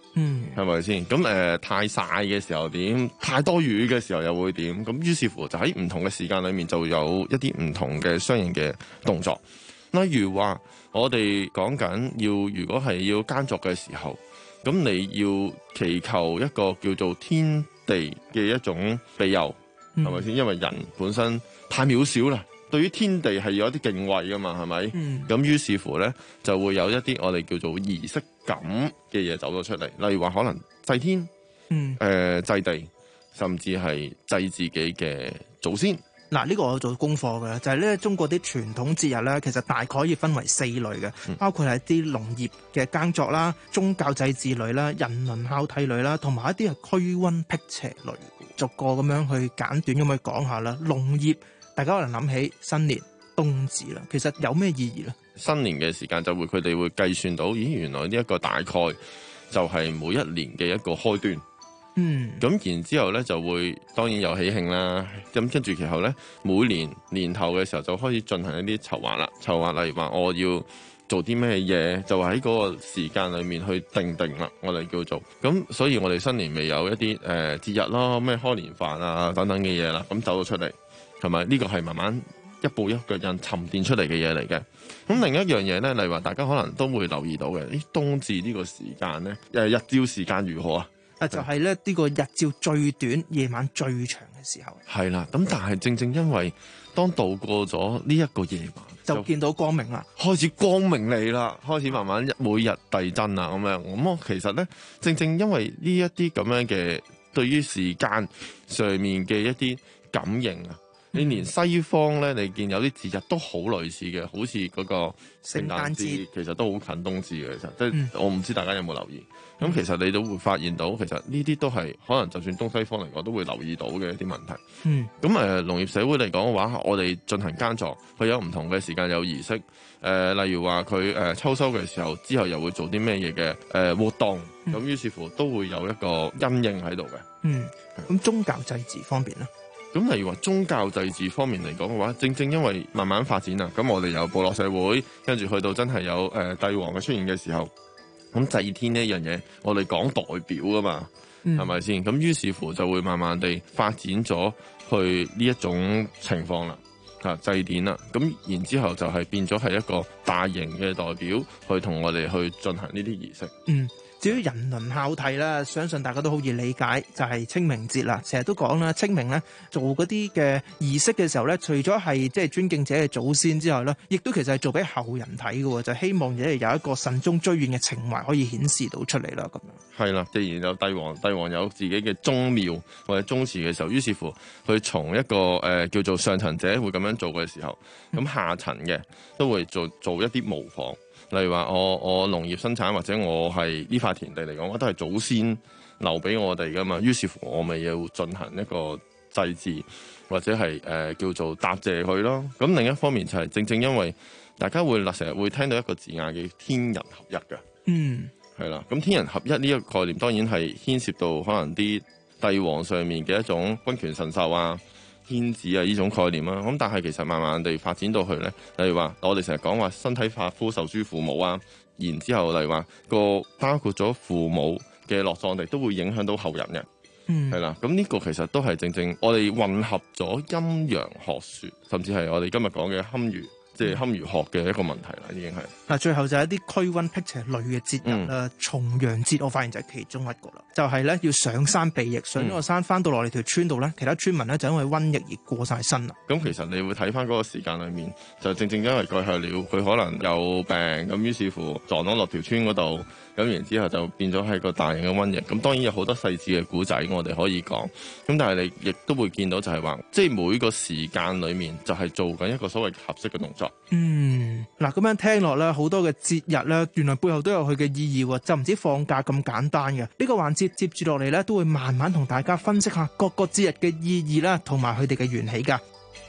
係咪先？咁太曬嘅時候點？太多雨嘅時候又會點？咁於是乎就喺唔同嘅時間裏面就有一啲唔同嘅相應嘅動作。例如話，我哋講緊如果係要耕作嘅時候，咁你要祈求一個叫做天地嘅一種庇佑，係咪先？因為人本身太渺小啦。對於天地係有一啲敬畏噶嘛，係咪？咁於是乎咧，就會有一啲我哋叫做儀式感嘅嘢走咗出嚟。例如話可能祭天，祭地，甚至係祭自己嘅祖先。 嗱，呢個我做功課嘅就係咧，中國啲傳統節日咧，其實大概可以分為4類嘅，包括係啲農業嘅耕作啦、宗教祭祀類啦、人倫孝悌類啦，同埋一啲係驅瘟辟邪類。逐個咁樣去簡短咁去講下啦。農業大家可能諗起新年冬至啦，其實有咩意義咧？ 新年嘅時間就會佢哋會計算到，咦，原來呢一個大概就係每一年嘅一個開端。咁然之後咧就會當然有喜慶啦。咁跟住其後咧，每年年頭嘅時候就開始進行一啲籌劃啦。籌劃例如話我要做啲咩嘢，就喺嗰個時間裏面去定啦。我哋叫做咁，所以我哋新年未有一啲節日咯，咩開年飯啊等等嘅嘢啦，咁走咗出嚟。係咪？呢個係慢慢一步一腳印沉澱出嚟嘅嘢嚟嘅。咁另一樣嘢咧，例如話大家可能都會留意到嘅，冬至呢個時間咧，日照時間如何啊？ 就係咧呢個日照最短、夜晚最長嘅時候。係啦，咁但係正因為當度過咗呢一個夜晚， 就見到光明啦， 開始光明嚟啦，開始慢慢每日遞增啦咁樣。咁我其實咧，正因為呢一啲咁樣嘅對於時間上面嘅一啲感應啊。你連西方咧，你見有啲節日都好類似嘅，好似嗰個聖誕節，其實都好近冬至嘅。其實，即係我唔知大家有冇留意。咁其實你都會發現到，其實呢啲都係可能就算東西方嚟講都會留意到嘅一啲問題。咁農業社會嚟講嘅話，我哋進行耕作，佢有唔同嘅時間有儀式。例如話佢秋收嘅時候，之後又會做啲咩嘢嘅活動。咁於是乎都會有一個因應喺度嘅。 咁宗教祭祀方面咧？ 咁例如話宗教祭祀方面嚟講嘅話，正因為慢慢發展啦，咁我哋有部落社會，跟住去到真係有帝王嘅出現嘅時候，咁祭天呢一樣嘢，我哋講代表㗎嘛，係咪先？咁於是乎就會慢慢地發展咗去呢一種情況啦，祭典啦，咁然之後就係變咗係一個大型嘅代表去同我哋去進行呢啲儀式。 至於人倫孝悌啦，相信大家都好易理解，就係清明節啦。成日都講啦，清明咧做嗰啲嘅儀式嘅時候咧，除咗係即係尊敬自己嘅祖先之外咧，亦都其實係做俾後人睇嘅，就希望有一個慎終追遠嘅情懷可以顯示到出嚟啦。咁樣係啦，既然有帝王有自己嘅宗廟或者宗祠嘅時候，於是乎佢從一個叫做上層者會咁樣做嘅時候，咁下層嘅都會做一啲模仿。例如話我農業生產或者我係呢塊田地嚟講，我都係祖先留俾我哋噶嘛。於是乎我咪要進行一個祭祀或者係叫做答謝佢咯。咁另一方面就係正因為大家會成日會聽到一個字眼嘅天人合一嘅，係啦。咁天人合一呢一個概念當然係牽涉到可能啲帝王上面嘅一種君權神授啊、天子啊呢種概念啦，咁但係其實慢慢地發展到去咧，例如話我哋成日講話身體髮膚受諸父母啊，然之後例如話包括咗父母嘅落葬地都會影響到後人嘅，係啦，咁呢個其實都係正我哋混合咗陰陽學說，甚至係我哋今日講嘅堪輿。即係堪輿學嘅一個問題啦，已經係。嗱，最後就係一啲驅瘟辟邪類嘅節日啦。重陽節我發現就係其中一個啦，就係咧要上山避疫，上咗個山翻到落嚟條村度咧，其他村民咧就因為瘟疫而過晒身啦。咁其實你會睇翻嗰個時間裏面，就正因為佢係了，佢可能有病，咁於是乎撞到落條村嗰度，咁然之後就變咗係個大型嘅瘟疫。咁當然有好多細緻嘅古仔我哋可以講，咁但係你亦都會見到就係話，即係每個時間裏面就係做緊一個所謂合適嘅動作。嗱，咁樣聽落咧，好多嘅節日咧，原來背後都有佢嘅意義喎，就唔止放假咁簡單嘅。呢個環節接住落嚟咧，都會慢慢同大家分析下各個節日嘅意義啦，同埋佢哋嘅緣起噶。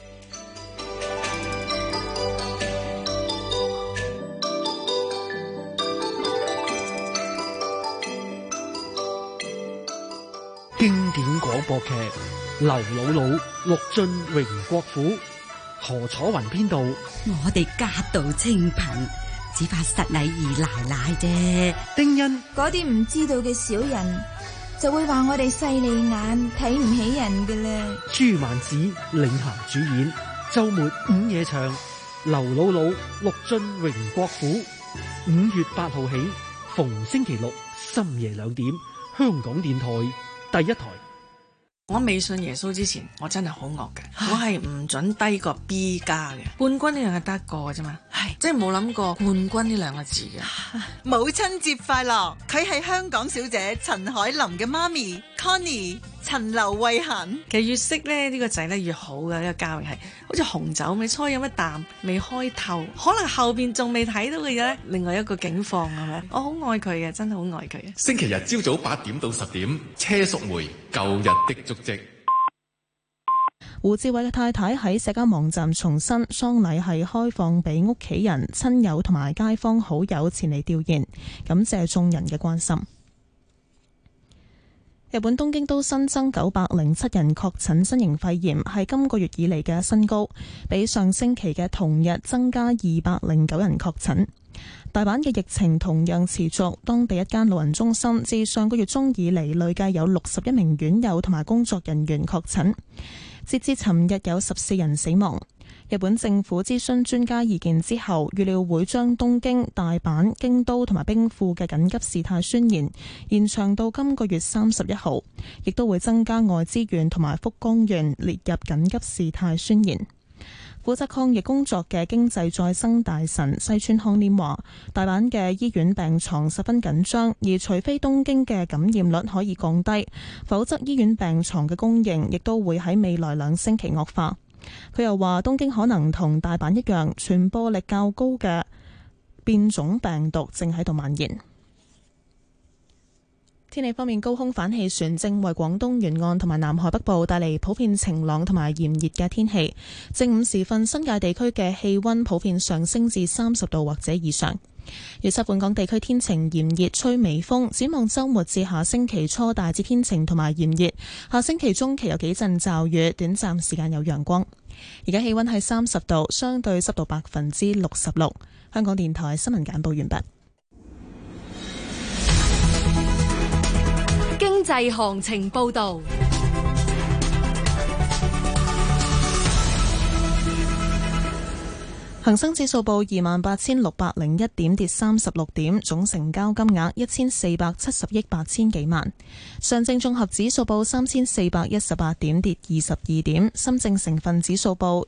經典廣播劇《劉姥姥》，陸晉榮國府，何楚雲編導。 我哋家道清貧， 只怕失禮二奶奶啫。 丁恩， 嗰啲唔知道嘅小人就會話我哋勢利眼睇唔起人㗎啦。 朱曼子領銜主演，週末午夜場，劉姥姥、陸晉榮國府，5月8號起，逢星期六深夜2點，香港電台第一台。 我未信耶穌之前，我真係好惡嘅，我係唔准低過 B 加嘅。冠軍呢樣係得一個嘅啫嘛，係即係冇諗過冠軍呢兩個字嘅。 母親節快樂！佢係香港小姐陳海琳嘅媽咪 Connie 陳劉慧嫻。 其實越識咧呢個仔咧越好嘅，呢個交易係好似紅酒，咪初飲一啖未開透，可能後邊仲未睇到嘅嘢咧，另外一個境況係咪？我好愛佢嘅，真係好愛佢嘅。 星期日朝早8點到10點，車淑梅舊日的足跡。 胡志偉嘅太太喺社交網站重申，喪禮係開放俾屋企人、親友同埋街坊好友前嚟吊唁，感謝眾人嘅關心。日本東京都新增907人確診新型肺炎，係今個月以嚟嘅新高，比上星期嘅同日增加209人確診。大阪嘅疫情同樣持續，當地一間老人中心自上個月中以嚟累計有61名院友同埋工作人員確診。截至尋日有14人死亡。日本政府諮詢專家意見之後，預料會將東京、大阪、京都同埋兵庫嘅緊急事態宣言延長到今個月31號，亦都會增加愛知縣同埋福岡縣列入緊急事態宣言。負責抗疫工作嘅經濟再生大臣西村康稔話，大阪嘅醫院病床十分緊張，而除非東京嘅感染率可以降低，否則醫院病床嘅供應亦都會喺未來2星期惡化。佢又話，東京可能同大阪一樣，傳播力較高嘅變種病毒正喺度蔓延。天氣方面，高空反氣旋正為廣東沿岸同埋南海北部帶嚟普遍晴朗同埋炎熱嘅天氣。正午時分，新界地區嘅氣溫普遍上升至30度或者以上。預測本港地區天晴炎熱，吹微風。展望週末至下星期初大致天晴同埋炎熱，下星期中期有幾陣驟雨，短暫時間有陽光。而家氣溫係30度，相對濕度66%。香港電台新聞簡報完畢。 經濟行情報道。 恒生指數報28,601點，跌36點，總成交金額1470億8千幾萬。上證綜合指數報3418點，跌22點。深證成分指數報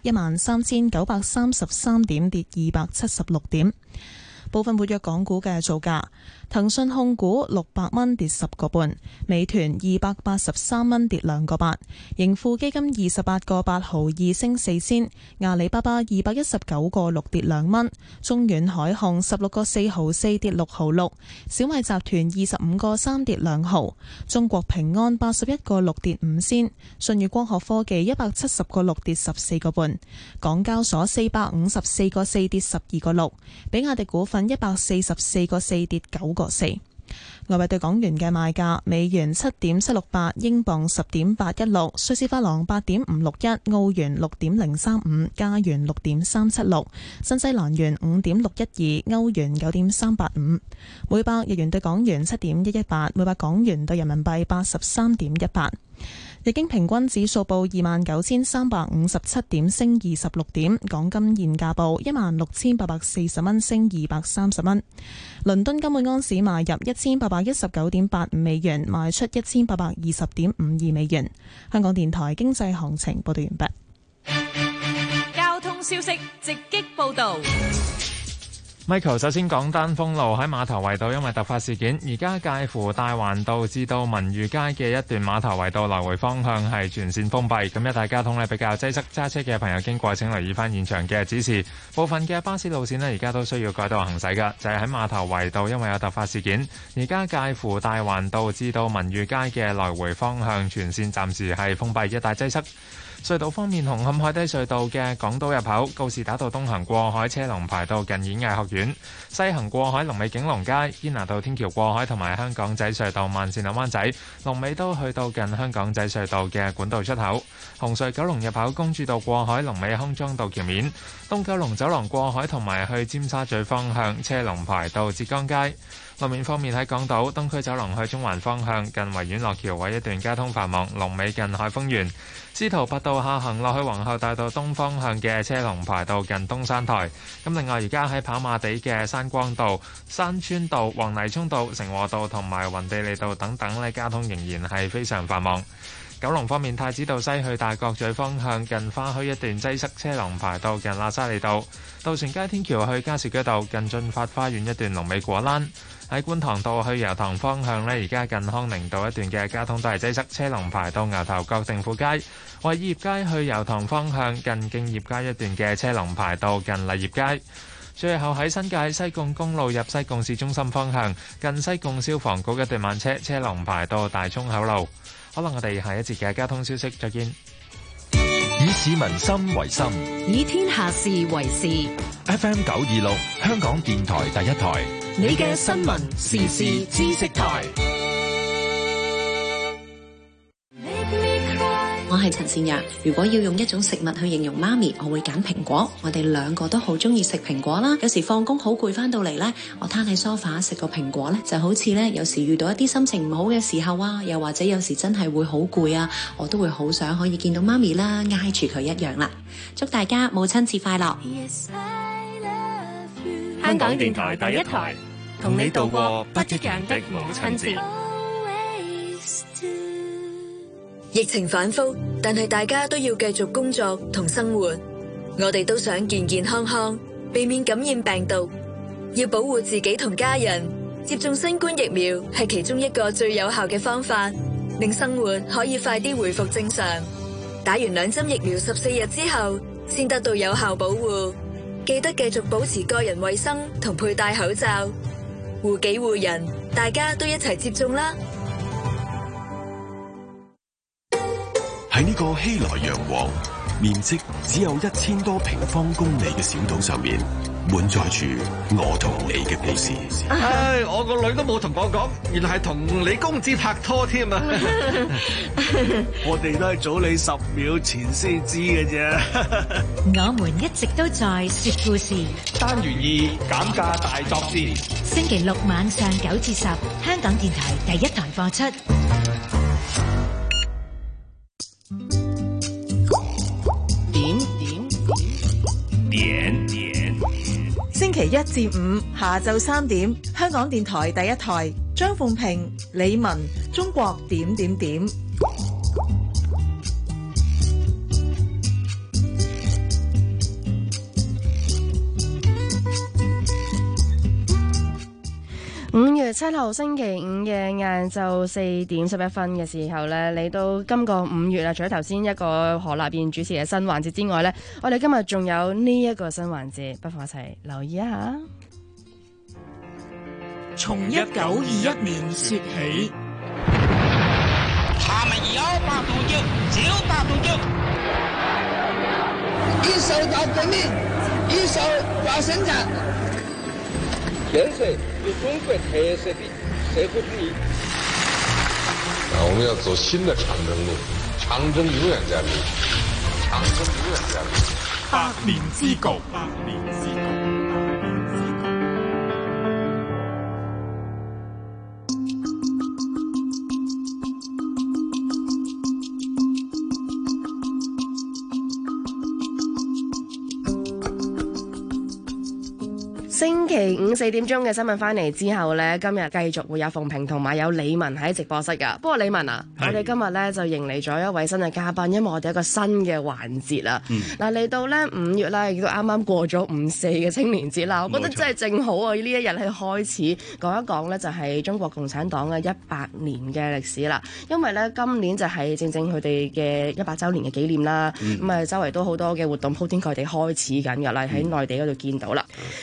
13933點，跌276點。部分活躍港股嘅造價：騰訊控股600蚊跌10個半，美團283蚊跌2個8，盈富基金28個8毫2升4仙，阿里巴巴219個6跌2蚊，中遠海控16個4毫4跌6毫6，小米集團25個3跌2毫，中國平安81個6跌5仙，舜宇光學科技170個6跌14個半，港交所454個4跌12個6，比亞迪股份144個4跌9個4。外幣對港元嘅賣價：美元7.768，英鎊10.816，瑞士法郎8.561，澳元6.035，加元6.376，新西蘭元5.612，歐元9.385。每百日元對港元7.118，每百港元對人民幣83.18。日經平均指數報29,357點，升26點。港金現價報16,840蚊，升230蚊。倫敦金每安士買入1,819.85美元，賣出1,820.52美元。香港電台經濟行情報道完畢。 交通消息直擊報道。 Michael 首先講單封路喺碼頭圍道，因為突發事件，而家介乎大環道至到文裕街嘅一段碼頭圍道來回方向係全線封閉，咁一帶交通比較擠塞，揸車嘅朋友經過請留意翻現場嘅指示。部分嘅巴士路線而家都需要改道行駛㗎，就係喺碼頭圍道，因為有突發事件，而家介乎大環道至到文裕街嘅來回方向全線暫時係封閉，一帶擠塞。 隧道方面，紅磡海底隧道嘅港島入口告士打道東行過海車龍排到近演藝學院，西行過海龍尾景隆街，堅拿道天橋過海同埋香港仔隧道慢線灣仔龍尾都去到近香港仔隧道嘅管道出口。紅隧九龍入口公主道過海龍尾康莊道橋面，東九龍走廊過海同埋去尖沙咀方向車龍排到浙江街。路面方面喺港島東區走廊去中環方向近維園落橋位一段交通繁忙，龍尾近海豐園。司徒拔道下行落去皇后大道東方向嘅車龍排到近東山台。咁另外而家喺跑馬地嘅山光道、山村道、黃泥涌道、成和道同埋雲地利道等等呢，交通仍然係非常繁忙。九龍方面，太子道西去大角咀方向近花墟一段擠塞，車龍排到近喇沙利道。渡船街天橋去加士居道近進發花園一段龍尾果欄。喺觀塘道去油塘方向呢，而家近康寧道一段嘅交通都係擠塞，車龍排到牛頭角定富街。偉業街去油塘方向近敬業街一段嘅車龍排到近麗業街。最後喺新界西貢公路入西貢市中心方向近西貢消防局一段慢車，車龍排到大涌口路。可能我哋下一節嘅交通消息再見。 以市民心為心， 以天下事為事。 FM 926香港電台第一台， 你嘅新聞時事知識台。 我係陳善陽，如果要用一種食物去形容媽咪，我會揀蘋果。我哋兩個都好中意食蘋果啦。有時放工好攰翻到嚟呢，我攤喺梳化食個蘋果呢，就好似呢，有時遇到一啲心情唔好嘅時候啊，又或者有時真係會好攰啊，我都會好想可以見到媽咪啦，挨住佢一樣啦。祝大家母親節快樂！ 香港電台第一台，同你度過不一樣的母親節。 疫情反覆，但係大家都要繼續工作同生活。我哋都想健健康康，避免感染病毒。要保護自己同家人，接種新冠疫苗係其中一個最有效嘅方法，令生活可以快啲回復正常。打完2針疫苗14日之後，先得到有效保護。記得繼續保持個人衛生同佩戴口罩，護己護人，大家都一齊接種啦！ 喺呢個熙來攘往、面積只有1000多平方公里嘅小島上面，滿載住我同你嘅故事。 唉，我個女都冇同我講，原來係同你公子拍拖添啊！我哋都係早你10秒前先知嘅啫。 我們一直都在說故事。 單元2減價大作戰， 星期六晚上9至10，香港電台第一台播出。 點，星期1至5下晝3點，香港電台第一台，張鳳平、李文，中國點點點。 5月7號星期5嘅晏晝4點11分嘅時候呢，嚟到今個5月啊，除咗頭先一個何立燕主持嘅新環節之外呢，我哋今日仲有呢一個新環節，不妨一齊留意一下。 從1921年說起， 他們有大毒酒，就大毒酒。一手搞革命，一手搞生產。 天水有中国特色的社会主义。 我们要走新的长征路，长征永远在路，长征永远在路。 百年之局，百年之局。 星期5 4點鐘嘅新聞翻嚟之後呢，今日繼續會有鳳平同埋有李文喺直播室噶。不過李文啊，我哋今日呢就迎嚟咗一位新嘅嘉賓，因為我哋一個新嘅環節啦。嗱，嚟到呢5月呢，亦都啱啱過咗5·4嘅青年節啦。我覺得真係正好啊！呢一日係開始講一講呢，就係中國共產黨嘅100年嘅歷史啦。因為呢，今年就係正正佢哋嘅100週年嘅紀念啦。咁啊，周圍都好多嘅活動鋪天蓋地開始緊㗎啦，喺內地嗰度見到啦。咁成日都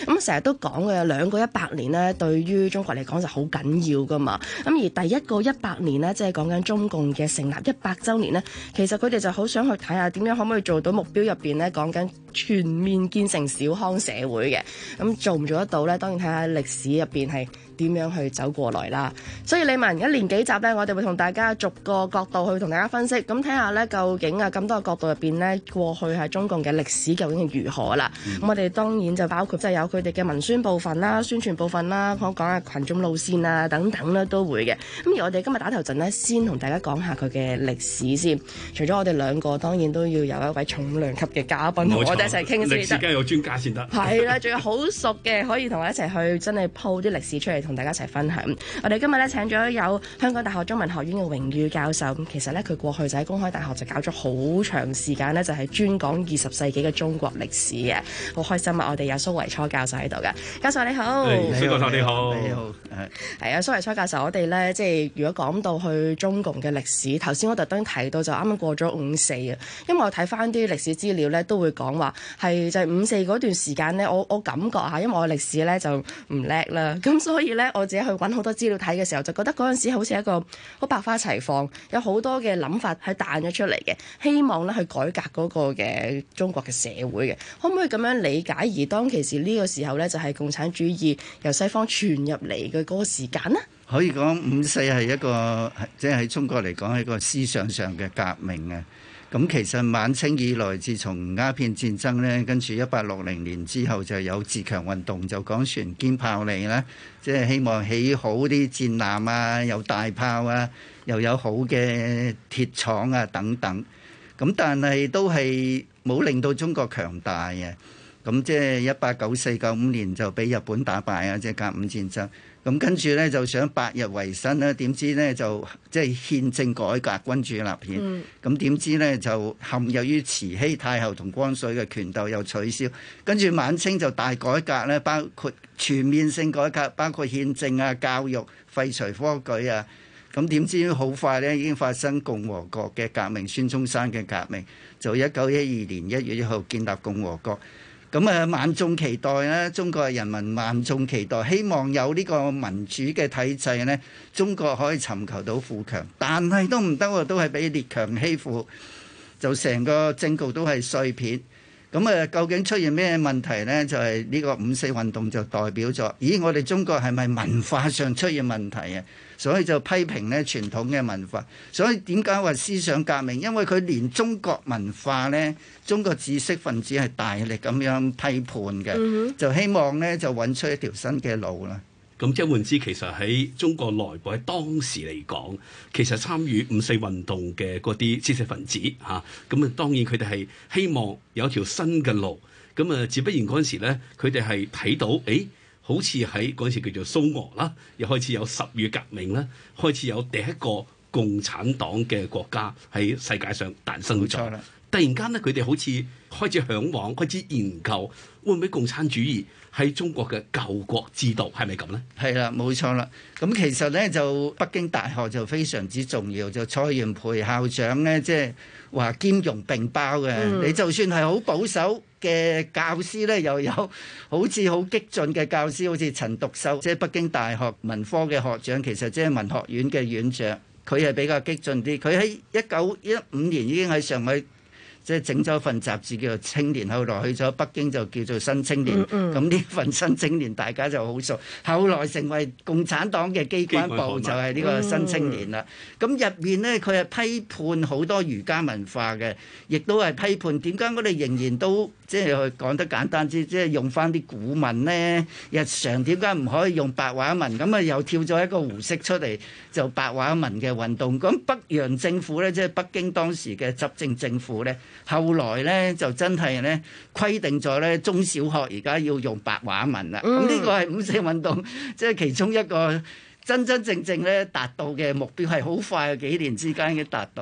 都講嘅兩個100年呢，對於中國嚟講就好緊要噶嘛。咁而第一個100年呢，即係講緊中共嘅成立100週年呢，其實佢哋就好想去睇下點樣可唔可以做到目標入邊呢，講緊全面建成小康社會嘅。咁做唔做得到呢？當然睇下歷史入邊係點樣去走過來啦。所以李文一連幾集呢，我哋會同大家逐個角度去同大家分析，咁睇下呢，究竟咁多個角度入邊呢，過去係中共嘅歷史究竟係如何啦。咁我哋當然就包括即係有佢哋嘅文宣部分啦、宣傳部分啦，講下群眾路線啊等等啦，都會嘅。咁而我哋今日打頭陣呢，先同大家講下佢嘅歷史先。除咗我哋兩個，當然都要有一位重量級嘅嘉賓同我哋一齊傾先得。 歷史梗係有專家先得。 係啦，仲有好熟嘅，可以同我一齊去真係鋪啲歷史出嚟，同大家一齊分享。我哋今日咧請咗有香港大學中文學院嘅榮譽教授。咁其實咧佢過去就喺公開大學就搞咗好長時間呢，就係專講20世紀嘅中國歷史嘅。好開心啊！我哋有蘇維初教授喺度嘅。教授你好。 蘇教授你好。 你好。 係啊，蘇維初教授，我哋咧即係如果講到去中共嘅歷史，頭先我特登提到就啱啱過咗5·4啊。因為我睇翻啲歷史資料咧，都會講話係就係5·4嗰段時間咧，我感覺嚇，因為我歷史咧就唔叻啦，咁所以咧我自己去揾好多資料睇嘅時候，就覺得嗰陣時好似一個好百花齊放，有好多嘅諗法係彈咗出嚟嘅，希望咧去改革嗰個嘅中國嘅社會嘅，可唔可以咁樣理解？而當其時呢個時候咧，就係共產主義由西方傳入嚟嘅嗰個時間呢？ 可以講5·4係一個即係喺中國嚟講係一個思想上嘅革命啊！咁其實晚清以來，自從鴉片戰爭呢，跟住1860年之後就有自強運動，就講船堅炮利啦，即係希望起好啲戰艦啊，有大炮啊，又有好嘅鐵廠啊等等。咁但係都係冇令到中國強大嘅。咁即係1894-95年就俾日本打敗啊，即係甲午戰爭。咁跟住咧就想百日維新啦，點知咧就即係憲政改革，君主立憲。咁點知咧就陷入於慈禧太后同光緒嘅權鬥又取消，跟住晚清就大改革咧，包括全面性改革，包括憲政啊、教育、廢除科舉啊。咁點知好快咧已經發生共和國嘅革命，孫中山嘅革命，就1912年1月1號建立共和國。咁啊，萬眾期待啦，中國人民萬眾期待，希望有呢個民主嘅體制呢，中國可以尋求到富強，但係都唔得喎，都係俾列強欺負，就成個政局都係碎片。咁啊，究竟出現咩問題呢？就係呢個5·4運動就代表咗，咦，我哋中國係咪文化上出現問題啊？所以就批評呢傳統嘅文化。所以點解話思想革命？因為佢連中國文化呢，中國知識分子係大力咁樣批判嘅，就希望呢就揾出一條新嘅路啦。 咁即係換之，其實喺中國內部喺當時嚟講，其實參與5·4運動嘅嗰啲知識分子嚇，咁啊當然佢哋係希望有一條新嘅路。咁啊，自不然嗰陣時咧，佢哋係睇到，好似喺嗰陣時叫做蘇俄啦，又開始有10月革命啦，開始有第一個共產黨嘅國家喺世界上誕生咗。突然間咧，佢哋好似開始嚮往，開始研究會唔會共產主義喺中國嘅救國之道，係咪咁呢？ 係啦，冇錯啦。咁其實咧就北京大學就非常之重要，就蔡元培校長咧，即係話兼容並包嘅。你就算係好保守嘅教師咧，又有好似好激進嘅教師，好似陳獨秀，即係北京大學文科嘅學長，其實即係文學院嘅院長，佢係比較激進啲。佢喺1915年已經喺上海，即係整咗份雜誌叫做《青年》，後來去咗北京就叫做《新青年》。咁呢份《新青年》大家就好熟，後來成為共產黨嘅機關報，就係呢個《新青年》啦。咁入面呢，佢係批判好多儒家文化嘅，亦都係批判點解我哋仍然都即係講得簡單啲，即係用翻啲古文呢？日常點解唔可以用白話文？咁啊又跳咗一個胡適出嚟，就白話文嘅運動。咁北洋政府呢，即係北京當時嘅執政政府呢，後來呢就真係呢規定咗呢中小學而家要用白話文啦。咁呢個係5·4運動即係其中一個真真正正咧達到嘅目標，係好快幾年之間已經達到。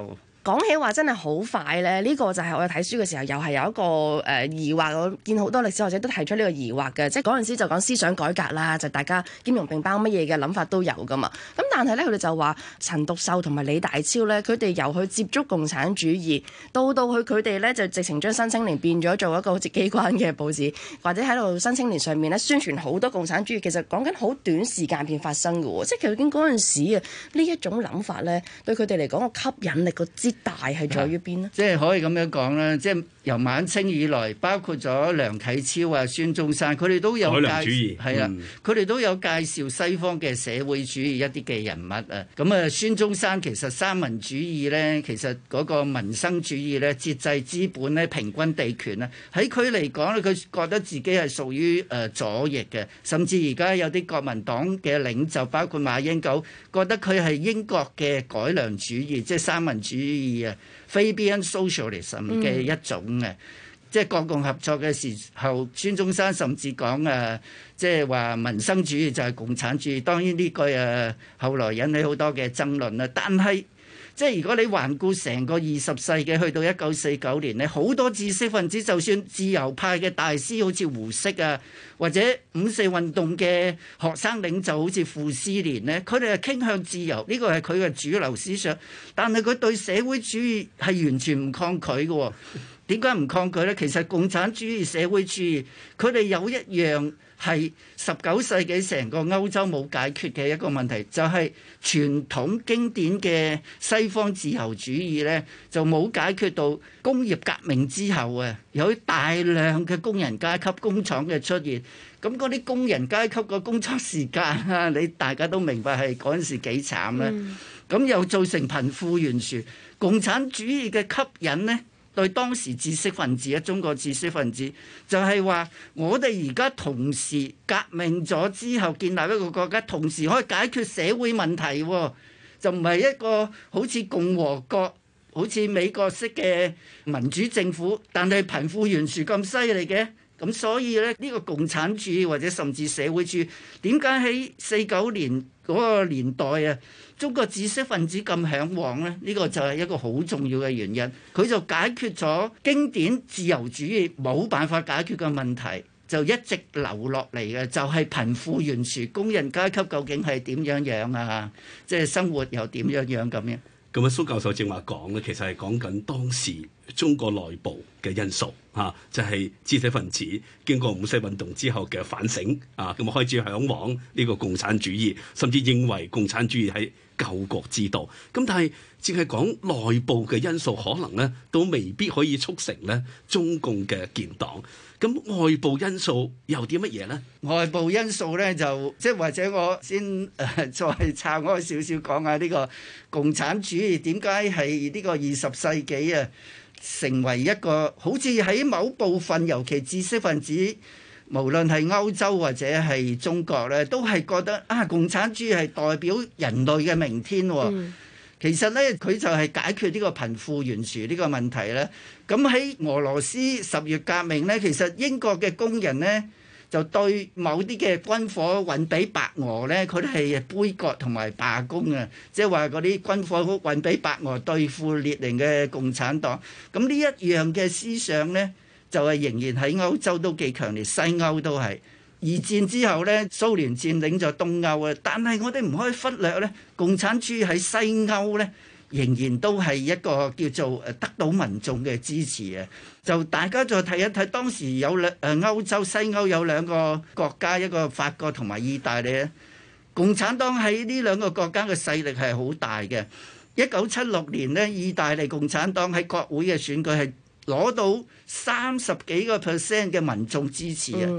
講起話真係好快咧，呢個就係我哋睇書嘅時候又係有一個疑惑，我見好多歷史學者都提出呢個疑惑嘅，即係嗰陣時就講思想改革啦，就大家兼容並包乜嘢嘅諗法都有噶嘛。咁但係咧佢哋就話陳獨秀同埋李大超咧，佢哋由去接觸共產主義，到去佢哋咧就直情將新青年變咗做一個好似機關嘅報紙，或者喺度新青年上面咧宣傳好多共產主義，其實講緊好短時間片發生嘅喎，即係究竟嗰陣時啊呢一種諗法咧，對佢哋嚟講個吸引力個之大係在於邊呢？ 即係可以咁樣講啦，即係由晚清以來，包括咗梁啟超啊、孫中山，佢哋都有海良主義係啦，佢哋都有介紹西方嘅社會主義一啲嘅人物啊。咁啊，孫中山其實三民主義咧，其實嗰個民生主義咧、節制資本咧、平均地權咧，喺佢嚟講咧，佢覺得自己係屬於左翼嘅，甚至而家有啲國民黨嘅領袖，包括馬英九，覺得佢係英國嘅改良主義，即係三民主義啊 Fabian Socialism 嘅一種嘅。即係國共合作嘅時候，孫中山甚至講即係話民生主義就係共產主義。當然呢句後來引起好多嘅爭論啦。但係即係如果你環顧成個20世紀，去到1949年咧，好多知識分子，就算自由派嘅大師好似胡適啊，或者五四運動嘅學生領袖好似傅斯年咧，佢哋係傾向自由，呢個係佢嘅主流思想。但係佢對社會主義係完全唔抗拒嘅喎。點解唔抗拒呢？其實共產主義、社會主義，佢哋有一樣係19世紀成個歐洲冇解決嘅一個問題，就係傳統經典嘅西方自由主義呢，就冇解決到工業革命之後啊，有大量嘅工人階級工廠嘅出現。咁嗰啲工人階級個工作時間啊，你大家都明白係嗰陣時幾慘啦。咁又造成貧富懸殊。共產主義嘅吸引呢，對當時知識分子啊，中國知識分子就係話，我哋而家同時革命咗之後，建立一個國家，同時可以解決社會問題，就唔係一個好似共和國、好似美國式嘅民主政府，但係貧富懸殊咁犀利嘅。咁所以咧，呢個共產主義或者甚至社會主義，點解喺49年嗰個年代啊，中國知識分子咁嚮往呢？呢個就係一個好重要嘅原因。佢就解決咗經典自由主義冇辦法解決嘅問題，就一直留落嚟嘅就係貧富懸殊，工人階級究竟係點樣樣啊？即係生活又點樣樣咁樣。 咁啊，蘇教授正話講咧，其實係講緊當時中國內部嘅因素嚇，就係知識分子經過五四運動之後嘅反省啊，咁啊開始嚮往呢個共產主義，甚至認為共產主義係救國之道。咁但係淨係講內部嘅因素，可能咧都未必可以促成咧中共嘅建黨。咁外部因素又啲乜嘢咧？ 外部因素咧就即係或者我先再岔開少少講下呢個共產主義點解係呢個20世紀啊成為一個好似喺某部分尤其知識分子，無論係歐洲或者係中國咧，都係覺得啊共產主義係代表人類嘅明天喎。其實咧，佢就係解決呢個貧富懸殊呢個問題咧。咁喺俄羅斯10月革命咧，其實英國嘅工人咧就對某啲嘅軍火運俾白俄咧，佢哋係杯葛同埋罷工啊！即係話嗰啲軍火運俾白俄對付列寧嘅共產黨。咁呢一樣嘅思想咧，就係仍然喺歐洲都幾強烈，西歐都係。二戰之後咧，蘇聯佔領咗東歐啊，但係我哋唔可以忽略咧，共產主義喺西歐咧，仍然都係一個叫做得到民眾嘅支持啊！就大家再睇一睇，當時有歐洲西歐有兩個國家，一個法國同埋意大利咧，共產黨喺呢兩個國家嘅勢力係好大嘅。1976年咧，意大利共產黨喺國會嘅選舉係攞到30幾個% 嘅民眾支持啊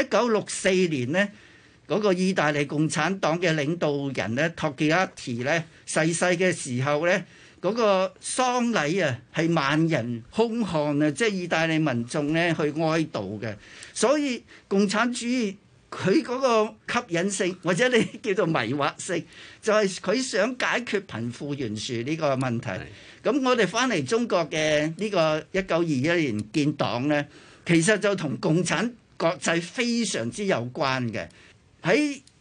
！1964年呢，嗰個意大利共產黨嘅領導人咧，托基亞提咧逝世嘅時候咧，嗰個喪禮啊係萬人空巷啊，即係意大利民眾咧去哀悼嘅。所以共產主義佢嗰個吸引性或者你叫做迷惑性，就係佢想解決貧富懸殊呢個問題。咁我哋翻嚟中國嘅呢個1921年建黨呢，其實就同共產國際非常之有關嘅。喺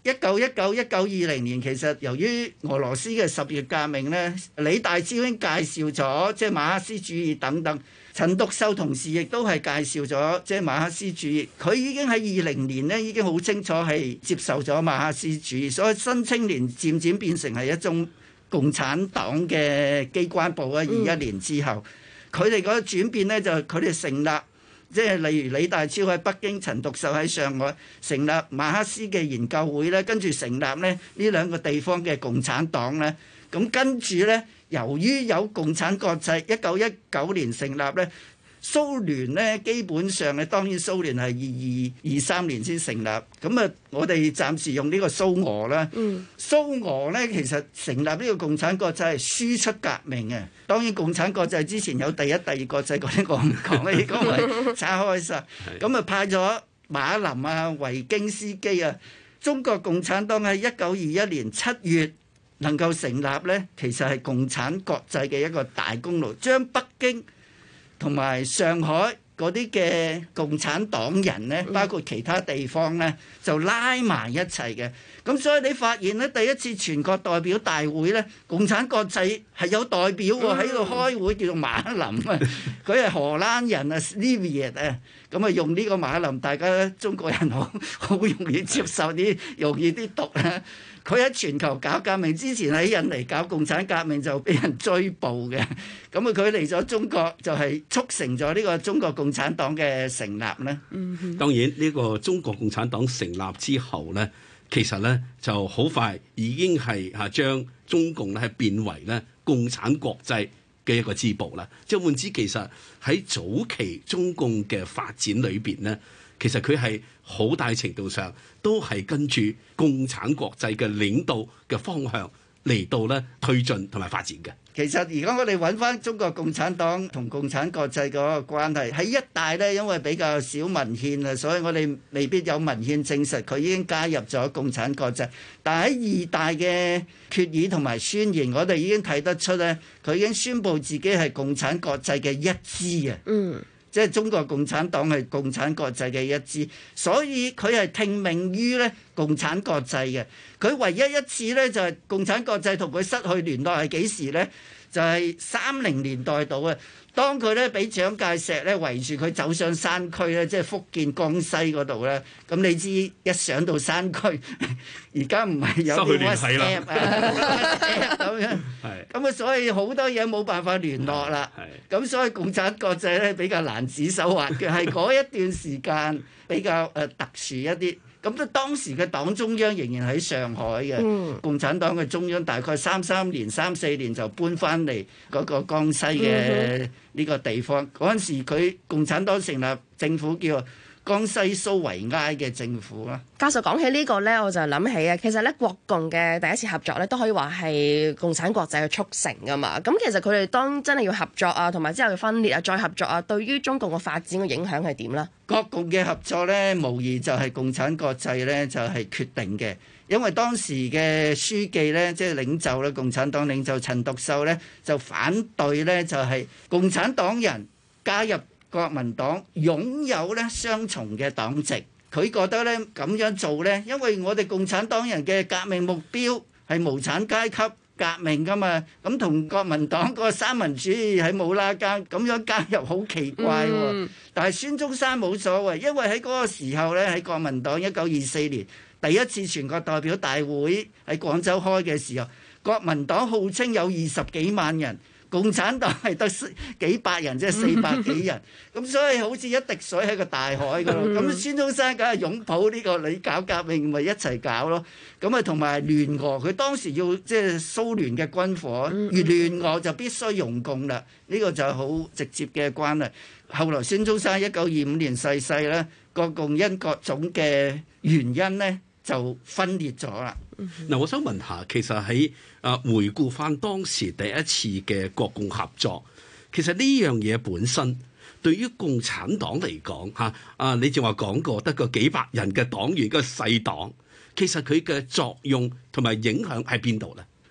1919-1920年，其實由於俄羅斯嘅十月革命呢，李大釗已經介紹咗即係馬克思主義等等。陳獨秀同時亦都係介紹咗即係馬克思主義，佢已經喺20年呢已經好清楚係接受咗馬克思主義，所以新青年漸漸變成係一種共產黨嘅機關部啊。21年之後，佢哋嗰個轉變呢，就係佢哋成立，即係例如李大釗喺北京，陳獨秀喺上海成立馬克思嘅研究會咧，跟住成立呢兩個地方嘅共產黨咧，咁跟住呢。由於有共產國際，1919年成立咧，蘇聯咧基本上咧，當然蘇聯係22、23年先成立。咁啊，我哋暫時用呢個蘇俄啦。蘇俄咧其實成立呢個共產國際係輸出革命嘅。當然共產國際之前有第一、第二國際嗰啲我唔講啦，呢個係拆開晒。咁啊派咗馬林啊、維京斯基啊，中國共產黨喺1921年7月。能夠成立呢，其實係共產國際嘅一個大功勞，將北京同埋上海嗰啲嘅共產黨人呢，包括其他地方呢，就拉埋一齊嘅。咁所以你發現呢，第一次全國代表大會呢，共產國際係有代表喎喺度開會，叫做馬林啊，佢係荷蘭人啊 Sliviet 啊，咁啊用呢個馬林，大家中國人好容易接受啲，容易啲讀啊。佢喺全球搞革命之前喺印尼搞共產革命就俾人追捕嘅，咁啊佢嚟咗中國就係促成咗呢個中國共產黨嘅成立咧。 當然呢個中國共產黨成立之後咧，其實咧就好快已經係將中共咧係變為咧共產國際嘅一個支部啦。即係換之，其實喺早期中共嘅發展裏邊咧，其實佢係好大程度上都係跟住共產國際嘅領導嘅方向嚟到咧推進同埋發展嘅。 其實而家我哋揾翻中國共產黨同共產國際嗰個關係，喺一大呢，因為比較少文獻啊，所以我哋未必有文獻證實佢已經加入咗共產國際。但係喺二大嘅決議同埋宣言，我哋已經睇得出呢，佢已經宣布自己係共產國際嘅一支啊。即係中國共產黨係共產國際嘅一支，所以佢係聽命於咧共產國際嘅。佢唯一一次咧就係共產國際同佢失去聯絡係幾時咧？就係30年代度啊！當佢咧俾蔣介石咧圍住佢走上山區咧，即係福建江西嗰度咧，咁你知一上到山區，而家唔係有啲 WhatsApp 啊咁樣，咁啊所以好多嘢冇辦法聯絡啦。咁所以共產國際咧比較難指手畫腳，係嗰一段時間比較特殊一啲。咁都當時嘅黨中央仍然喺上海嘅，共產黨嘅中央大概33年、34年就搬翻嚟嗰個江西嘅呢個地方。嗰陣時佢共產黨成立政府叫江西蘇維埃嘅政府啦。 教授講起呢個呢，我就諗起啊，其實咧國共嘅第一次合作咧，都可以話係共產國際去促成噶嘛。咁其實佢哋當真係要合作啊，同埋之後要分裂啊，再合作啊，對於中共嘅發展嘅影響係點呢？ 國共嘅合作呢，無疑就係共產國際呢，就係決定嘅。因為當時嘅書記呢，即係領袖咧，共產黨領袖陳獨秀呢，就反對呢，就係共產黨人加入國民黨擁有咧雙重嘅黨籍。佢覺得咧咁樣做咧，因為我哋共產黨人嘅革命目標係無產階級革命噶嘛，咁同國民黨個三民主義係冇拉更，咁樣加入好奇怪喎。但係孫中山冇所謂，因為喺嗰個時候咧，喺國民黨1924年第一次全國代表大會喺廣州開嘅時候，國民黨號稱有20幾萬人。共產黨係得幾百人，即係400幾人，咁所以好似一滴水喺個大海嗰度。咁孫中山梗係擁抱呢個你搞革命，咪一齊搞咯。咁啊，同埋聯俄，佢當時要即係蘇聯嘅軍火，而聯俄就必須容共啦。呢個就係好直接嘅關係。後來孫中山1925年逝世咧，國共因各種嘅原因咧就分裂咗啦。 嗱，我想問下，其實喺回顧翻當時第一次嘅國共合作，其實呢樣嘢本身對於共產黨嚟講嚇，你正話講過得個幾百人嘅黨員個細黨，其實佢嘅作用同埋影響喺邊度咧？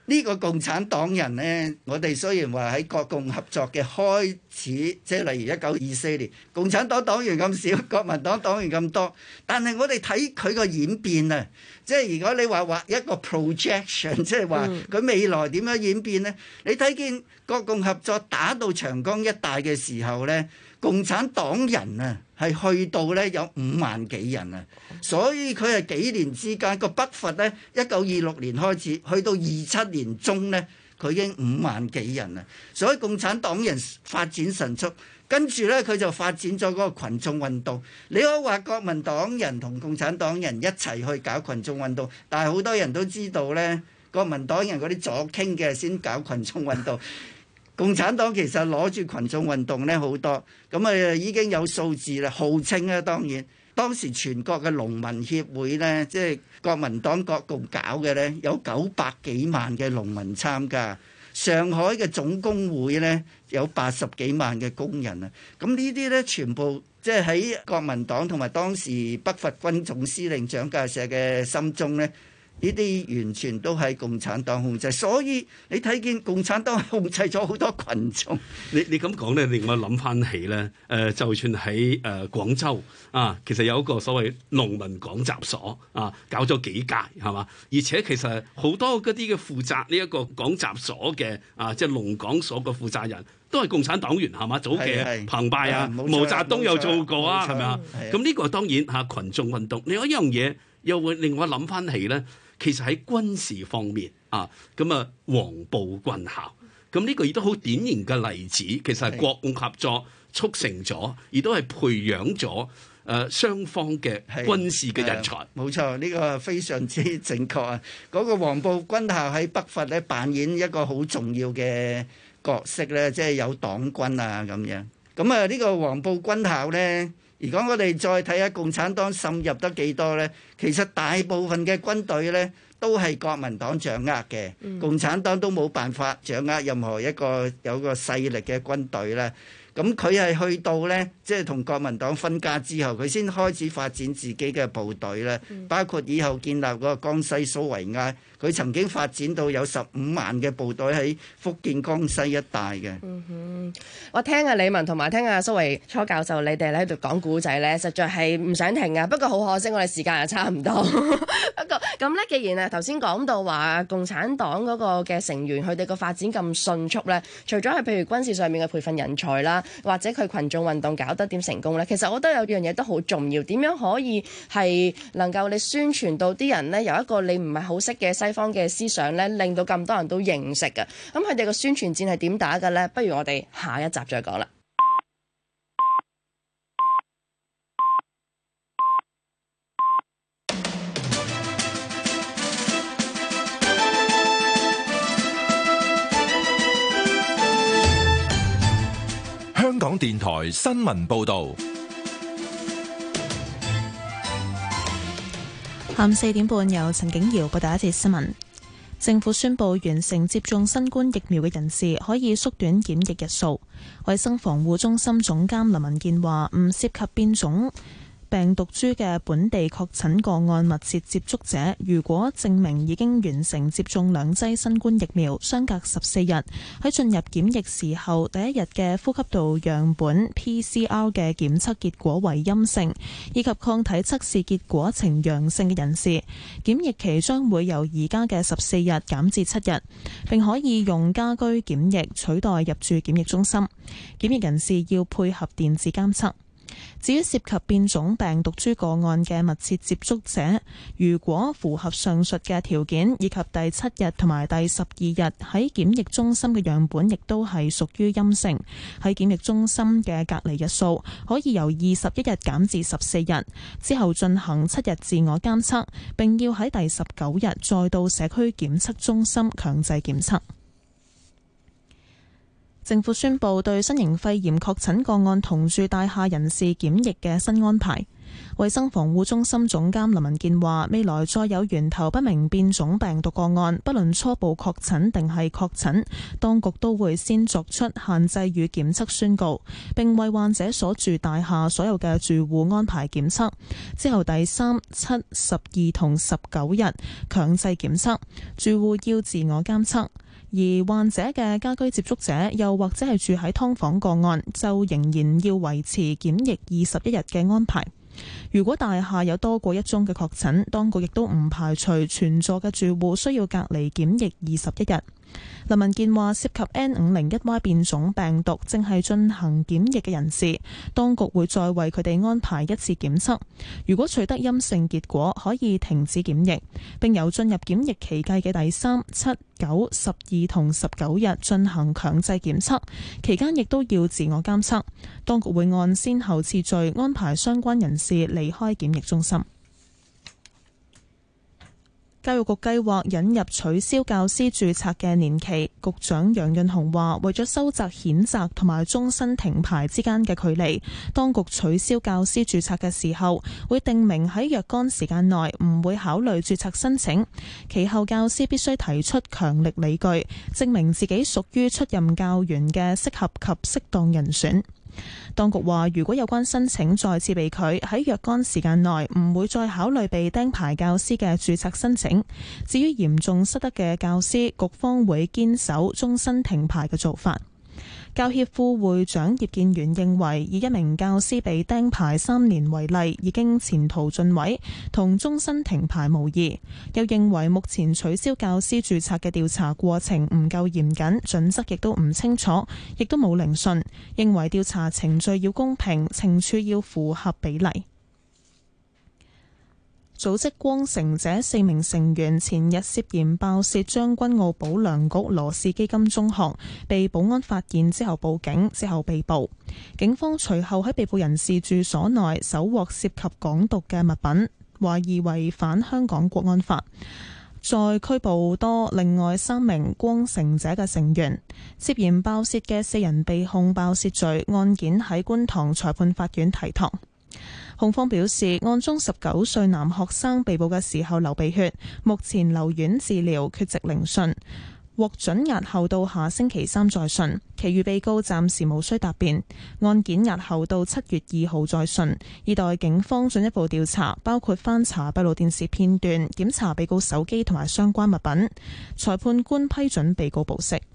呢個共產黨人呢，我哋雖然話喺國共合作嘅開始，即係例如1924年，共產黨黨員咁少，國民黨黨員咁多，但係我哋睇佢個演變啊，即係如果你話畫一個 projection， 即係話佢未來點樣演變呢？你睇見國共合作打到長江一帶嘅時候呢，共產黨人啊係去到呢有5萬幾人啊，所以佢係幾年之間個北伐呢，1926年開始去到27年中呢，佢已經5萬幾人啦，所以共產黨人發展神速，跟住呢，佢就發展咗嗰個群眾運動。你可以話國民黨人同共產黨人一齊去搞群眾運動，但係好多人都知道呢，國民黨人嗰啲左傾嘅先搞群眾運動。共產黨其實攞住群眾運動咧好多，咁啊已經有數字啦，號稱咧當然，當時全國嘅農民協會咧，即係國民黨國共搞嘅咧，有900幾萬嘅農民參加，上海嘅總工會咧有80幾萬嘅工人啊，咁呢啲咧全部即係喺國民黨同埋當時北伐軍總司令蔣介石嘅心中咧。呢啲完全都係共產黨控制，所以你睇見共產黨控制咗好多群眾。 你咁講咧，令我諗翻起咧，就算喺廣州啊，其實有一個所謂農民講習所啊，搞咗幾屆係嘛，而且其實好多嗰啲嘅負責呢一個講習所嘅啊，即係農講所嘅負責人。都係共產黨員係嘛？早期澎湃啊，毛澤東又做過啊，係咪啊？咁呢個當然嚇群眾運動。另外一樣嘢又會令我諗翻起咧，其實喺軍事方面啊，咁啊黃埔軍校，咁呢個亦都好典型嘅例子。其實係國共合作促成咗，亦都係培養咗雙方嘅軍事嘅人才。 冇錯，呢個非常之正確啊！嗰個黃埔軍校喺北伐咧扮演一個好重要嘅角色咧，即係有黨軍啊咁樣。咁啊呢個黃埔軍校咧，如果我哋再睇下共產黨滲入得幾多咧，其實大部分嘅軍隊咧都係國民黨掌握嘅，共產黨都冇辦法掌握任何一個有個勢力嘅軍隊啦。咁佢係去到呢，即係同國民黨分家之後，佢先開始發展自己嘅部隊啦，包括以後建立嗰個江西蘇維埃，佢曾經發展到有15萬嘅部隊喺福建江西一帶嘅。 我聽阿李文同埋聽阿蘇維初教授你哋喺度講古仔呢，實在係唔想停啊！不過好可惜，我哋時間又差唔多。不過咁呢，既然頭先講到話共產黨嗰個嘅成員佢哋個發展咁迅速呢，除咗係譬如軍事上面嘅培訓人才啦，或者佢群眾運動搞得點成功呢？其實我覺得有樣嘢都好重要，點樣可以係能夠你宣傳到啲人呢？由一個你唔係好識嘅西方嘅思想呢，令到咁多人都認識嘅。咁佢哋個宣傳戰係點打嘅呢？不如我哋下一集再講啦。 香港電台新聞報導， 下午4點半由陳景瑤報道一節新聞。政府宣布完成接種新冠疫苗嘅人士可以縮短檢疫日數。衛生防護中心總監林文健話：唔涉及變種病毒株嘅本地確診個案密切接觸者，如果證明已經完成接種2劑新冠疫苗，相隔14日喺進入檢疫時候第一日嘅呼吸道樣本 PCR 嘅檢測結果為陰性，以及抗體測試結果呈陽性嘅人士，檢疫期將會由而家嘅14日減至7日，並可以用家居檢疫取代入住檢疫中心。檢疫人士要配合電子監測。至於涉及變種病毒株個案嘅密切接觸者，如果符合上述嘅條件，以及第7日同埋第12日喺檢疫中心嘅樣本亦都係屬於陰性，喺檢疫中心嘅隔離日數可以由21日減至14日，之後進行7日自我監測，並要喺第19日再到社區檢測中心強制檢測。政府宣布對新型肺炎確診個案同住大廈人士檢疫嘅新安排。 衛生防護中心總監林文健話，未來再有源頭不明變種病毒個案，不論初步確診定係確診，當局都會先作出限制與檢測宣告，並為患者所住大廈所有嘅住戶安排檢測，之後第3、7、12同19日強制檢測，住戶要自我監測。而患者嘅家居接觸者，又或者係住喺劏房個案，就仍然要維持檢疫21日嘅安排。如果大廈有多過一宗嘅確診，當局亦都唔排除全座嘅住戶需要隔離檢疫21日。林文健話，涉及 N501Y 變種病毒正係進行檢疫嘅人士，當局會再為佢哋安排一次檢測，如果取得陰性結果，可以停止檢疫，並由進入檢疫期計嘅第3、7、9、12同19日進行強制檢測，期間亦都要自我監測，當局會按先後次序安排相關人士離開檢疫中心。教育局計劃引入取消教師註冊嘅年期，局長楊潤雄話，為咗收窄譴責同埋終身停牌之間嘅距離，當局取消教師註冊嘅時候，會定明喺若干時間內唔會考慮註冊申請，其後教師必須提出強力理據，證明自己屬於出任教員嘅適合及適當人選。當局話，如果有關申請再次被拒，喺若干時間內唔會再考慮被釘牌教師嘅註冊申請。至於嚴重失德嘅教師，局方會堅守終身停牌嘅做法。教協副會長葉建源認為，以一名教師被釘牌3年為例，已經前途盡毀，同終身停牌無異。又認為目前取消教師註冊嘅調查過程唔夠嚴謹，準則亦都唔清楚，亦都冇聆訊。認為調查程序要公平，懲處要符合比例。組織光城者4名成員前日涉嫌爆竊將軍澳保良局羅氏基金中學，被保安發現之後報警，之後被捕。警方隨後喺被捕人士住所內搜獲涉及港獨嘅物品，懷疑違反香港國安法。再拘捕多另外3名光城者嘅成員，涉嫌爆竊嘅4人被控爆竊罪，案件喺觀塘裁判法院提堂。控方表示，案中19歲男學生被捕嘅時候流鼻血，目前留院治療，缺席聆訊，獲准押後到下星期3再訊。其餘被告暫時無需答辯，案件押後到7月2號再訊，以待警方進一步調查，包括翻查閉路電視片段、檢查被告手機同埋相關物品。裁判官批准被告保釋。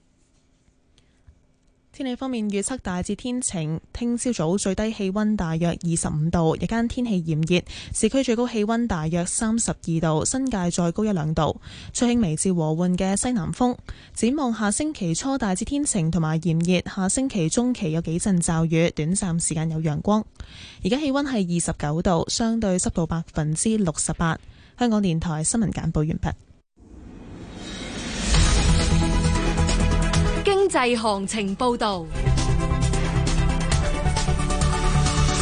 天氣方面，預測大致天晴，聽朝早最低氣溫大約25度，日間天氣炎熱，市區最高氣溫大約32度，新界再高1-2度，吹輕微至和緩嘅西南風。展望下星期初大致天晴同埋炎熱，下星期中期有幾陣驟雨，短暫時間有陽光。而家氣溫係29度，相對濕度68%。香港電台新聞簡報完畢。 經濟行情報導。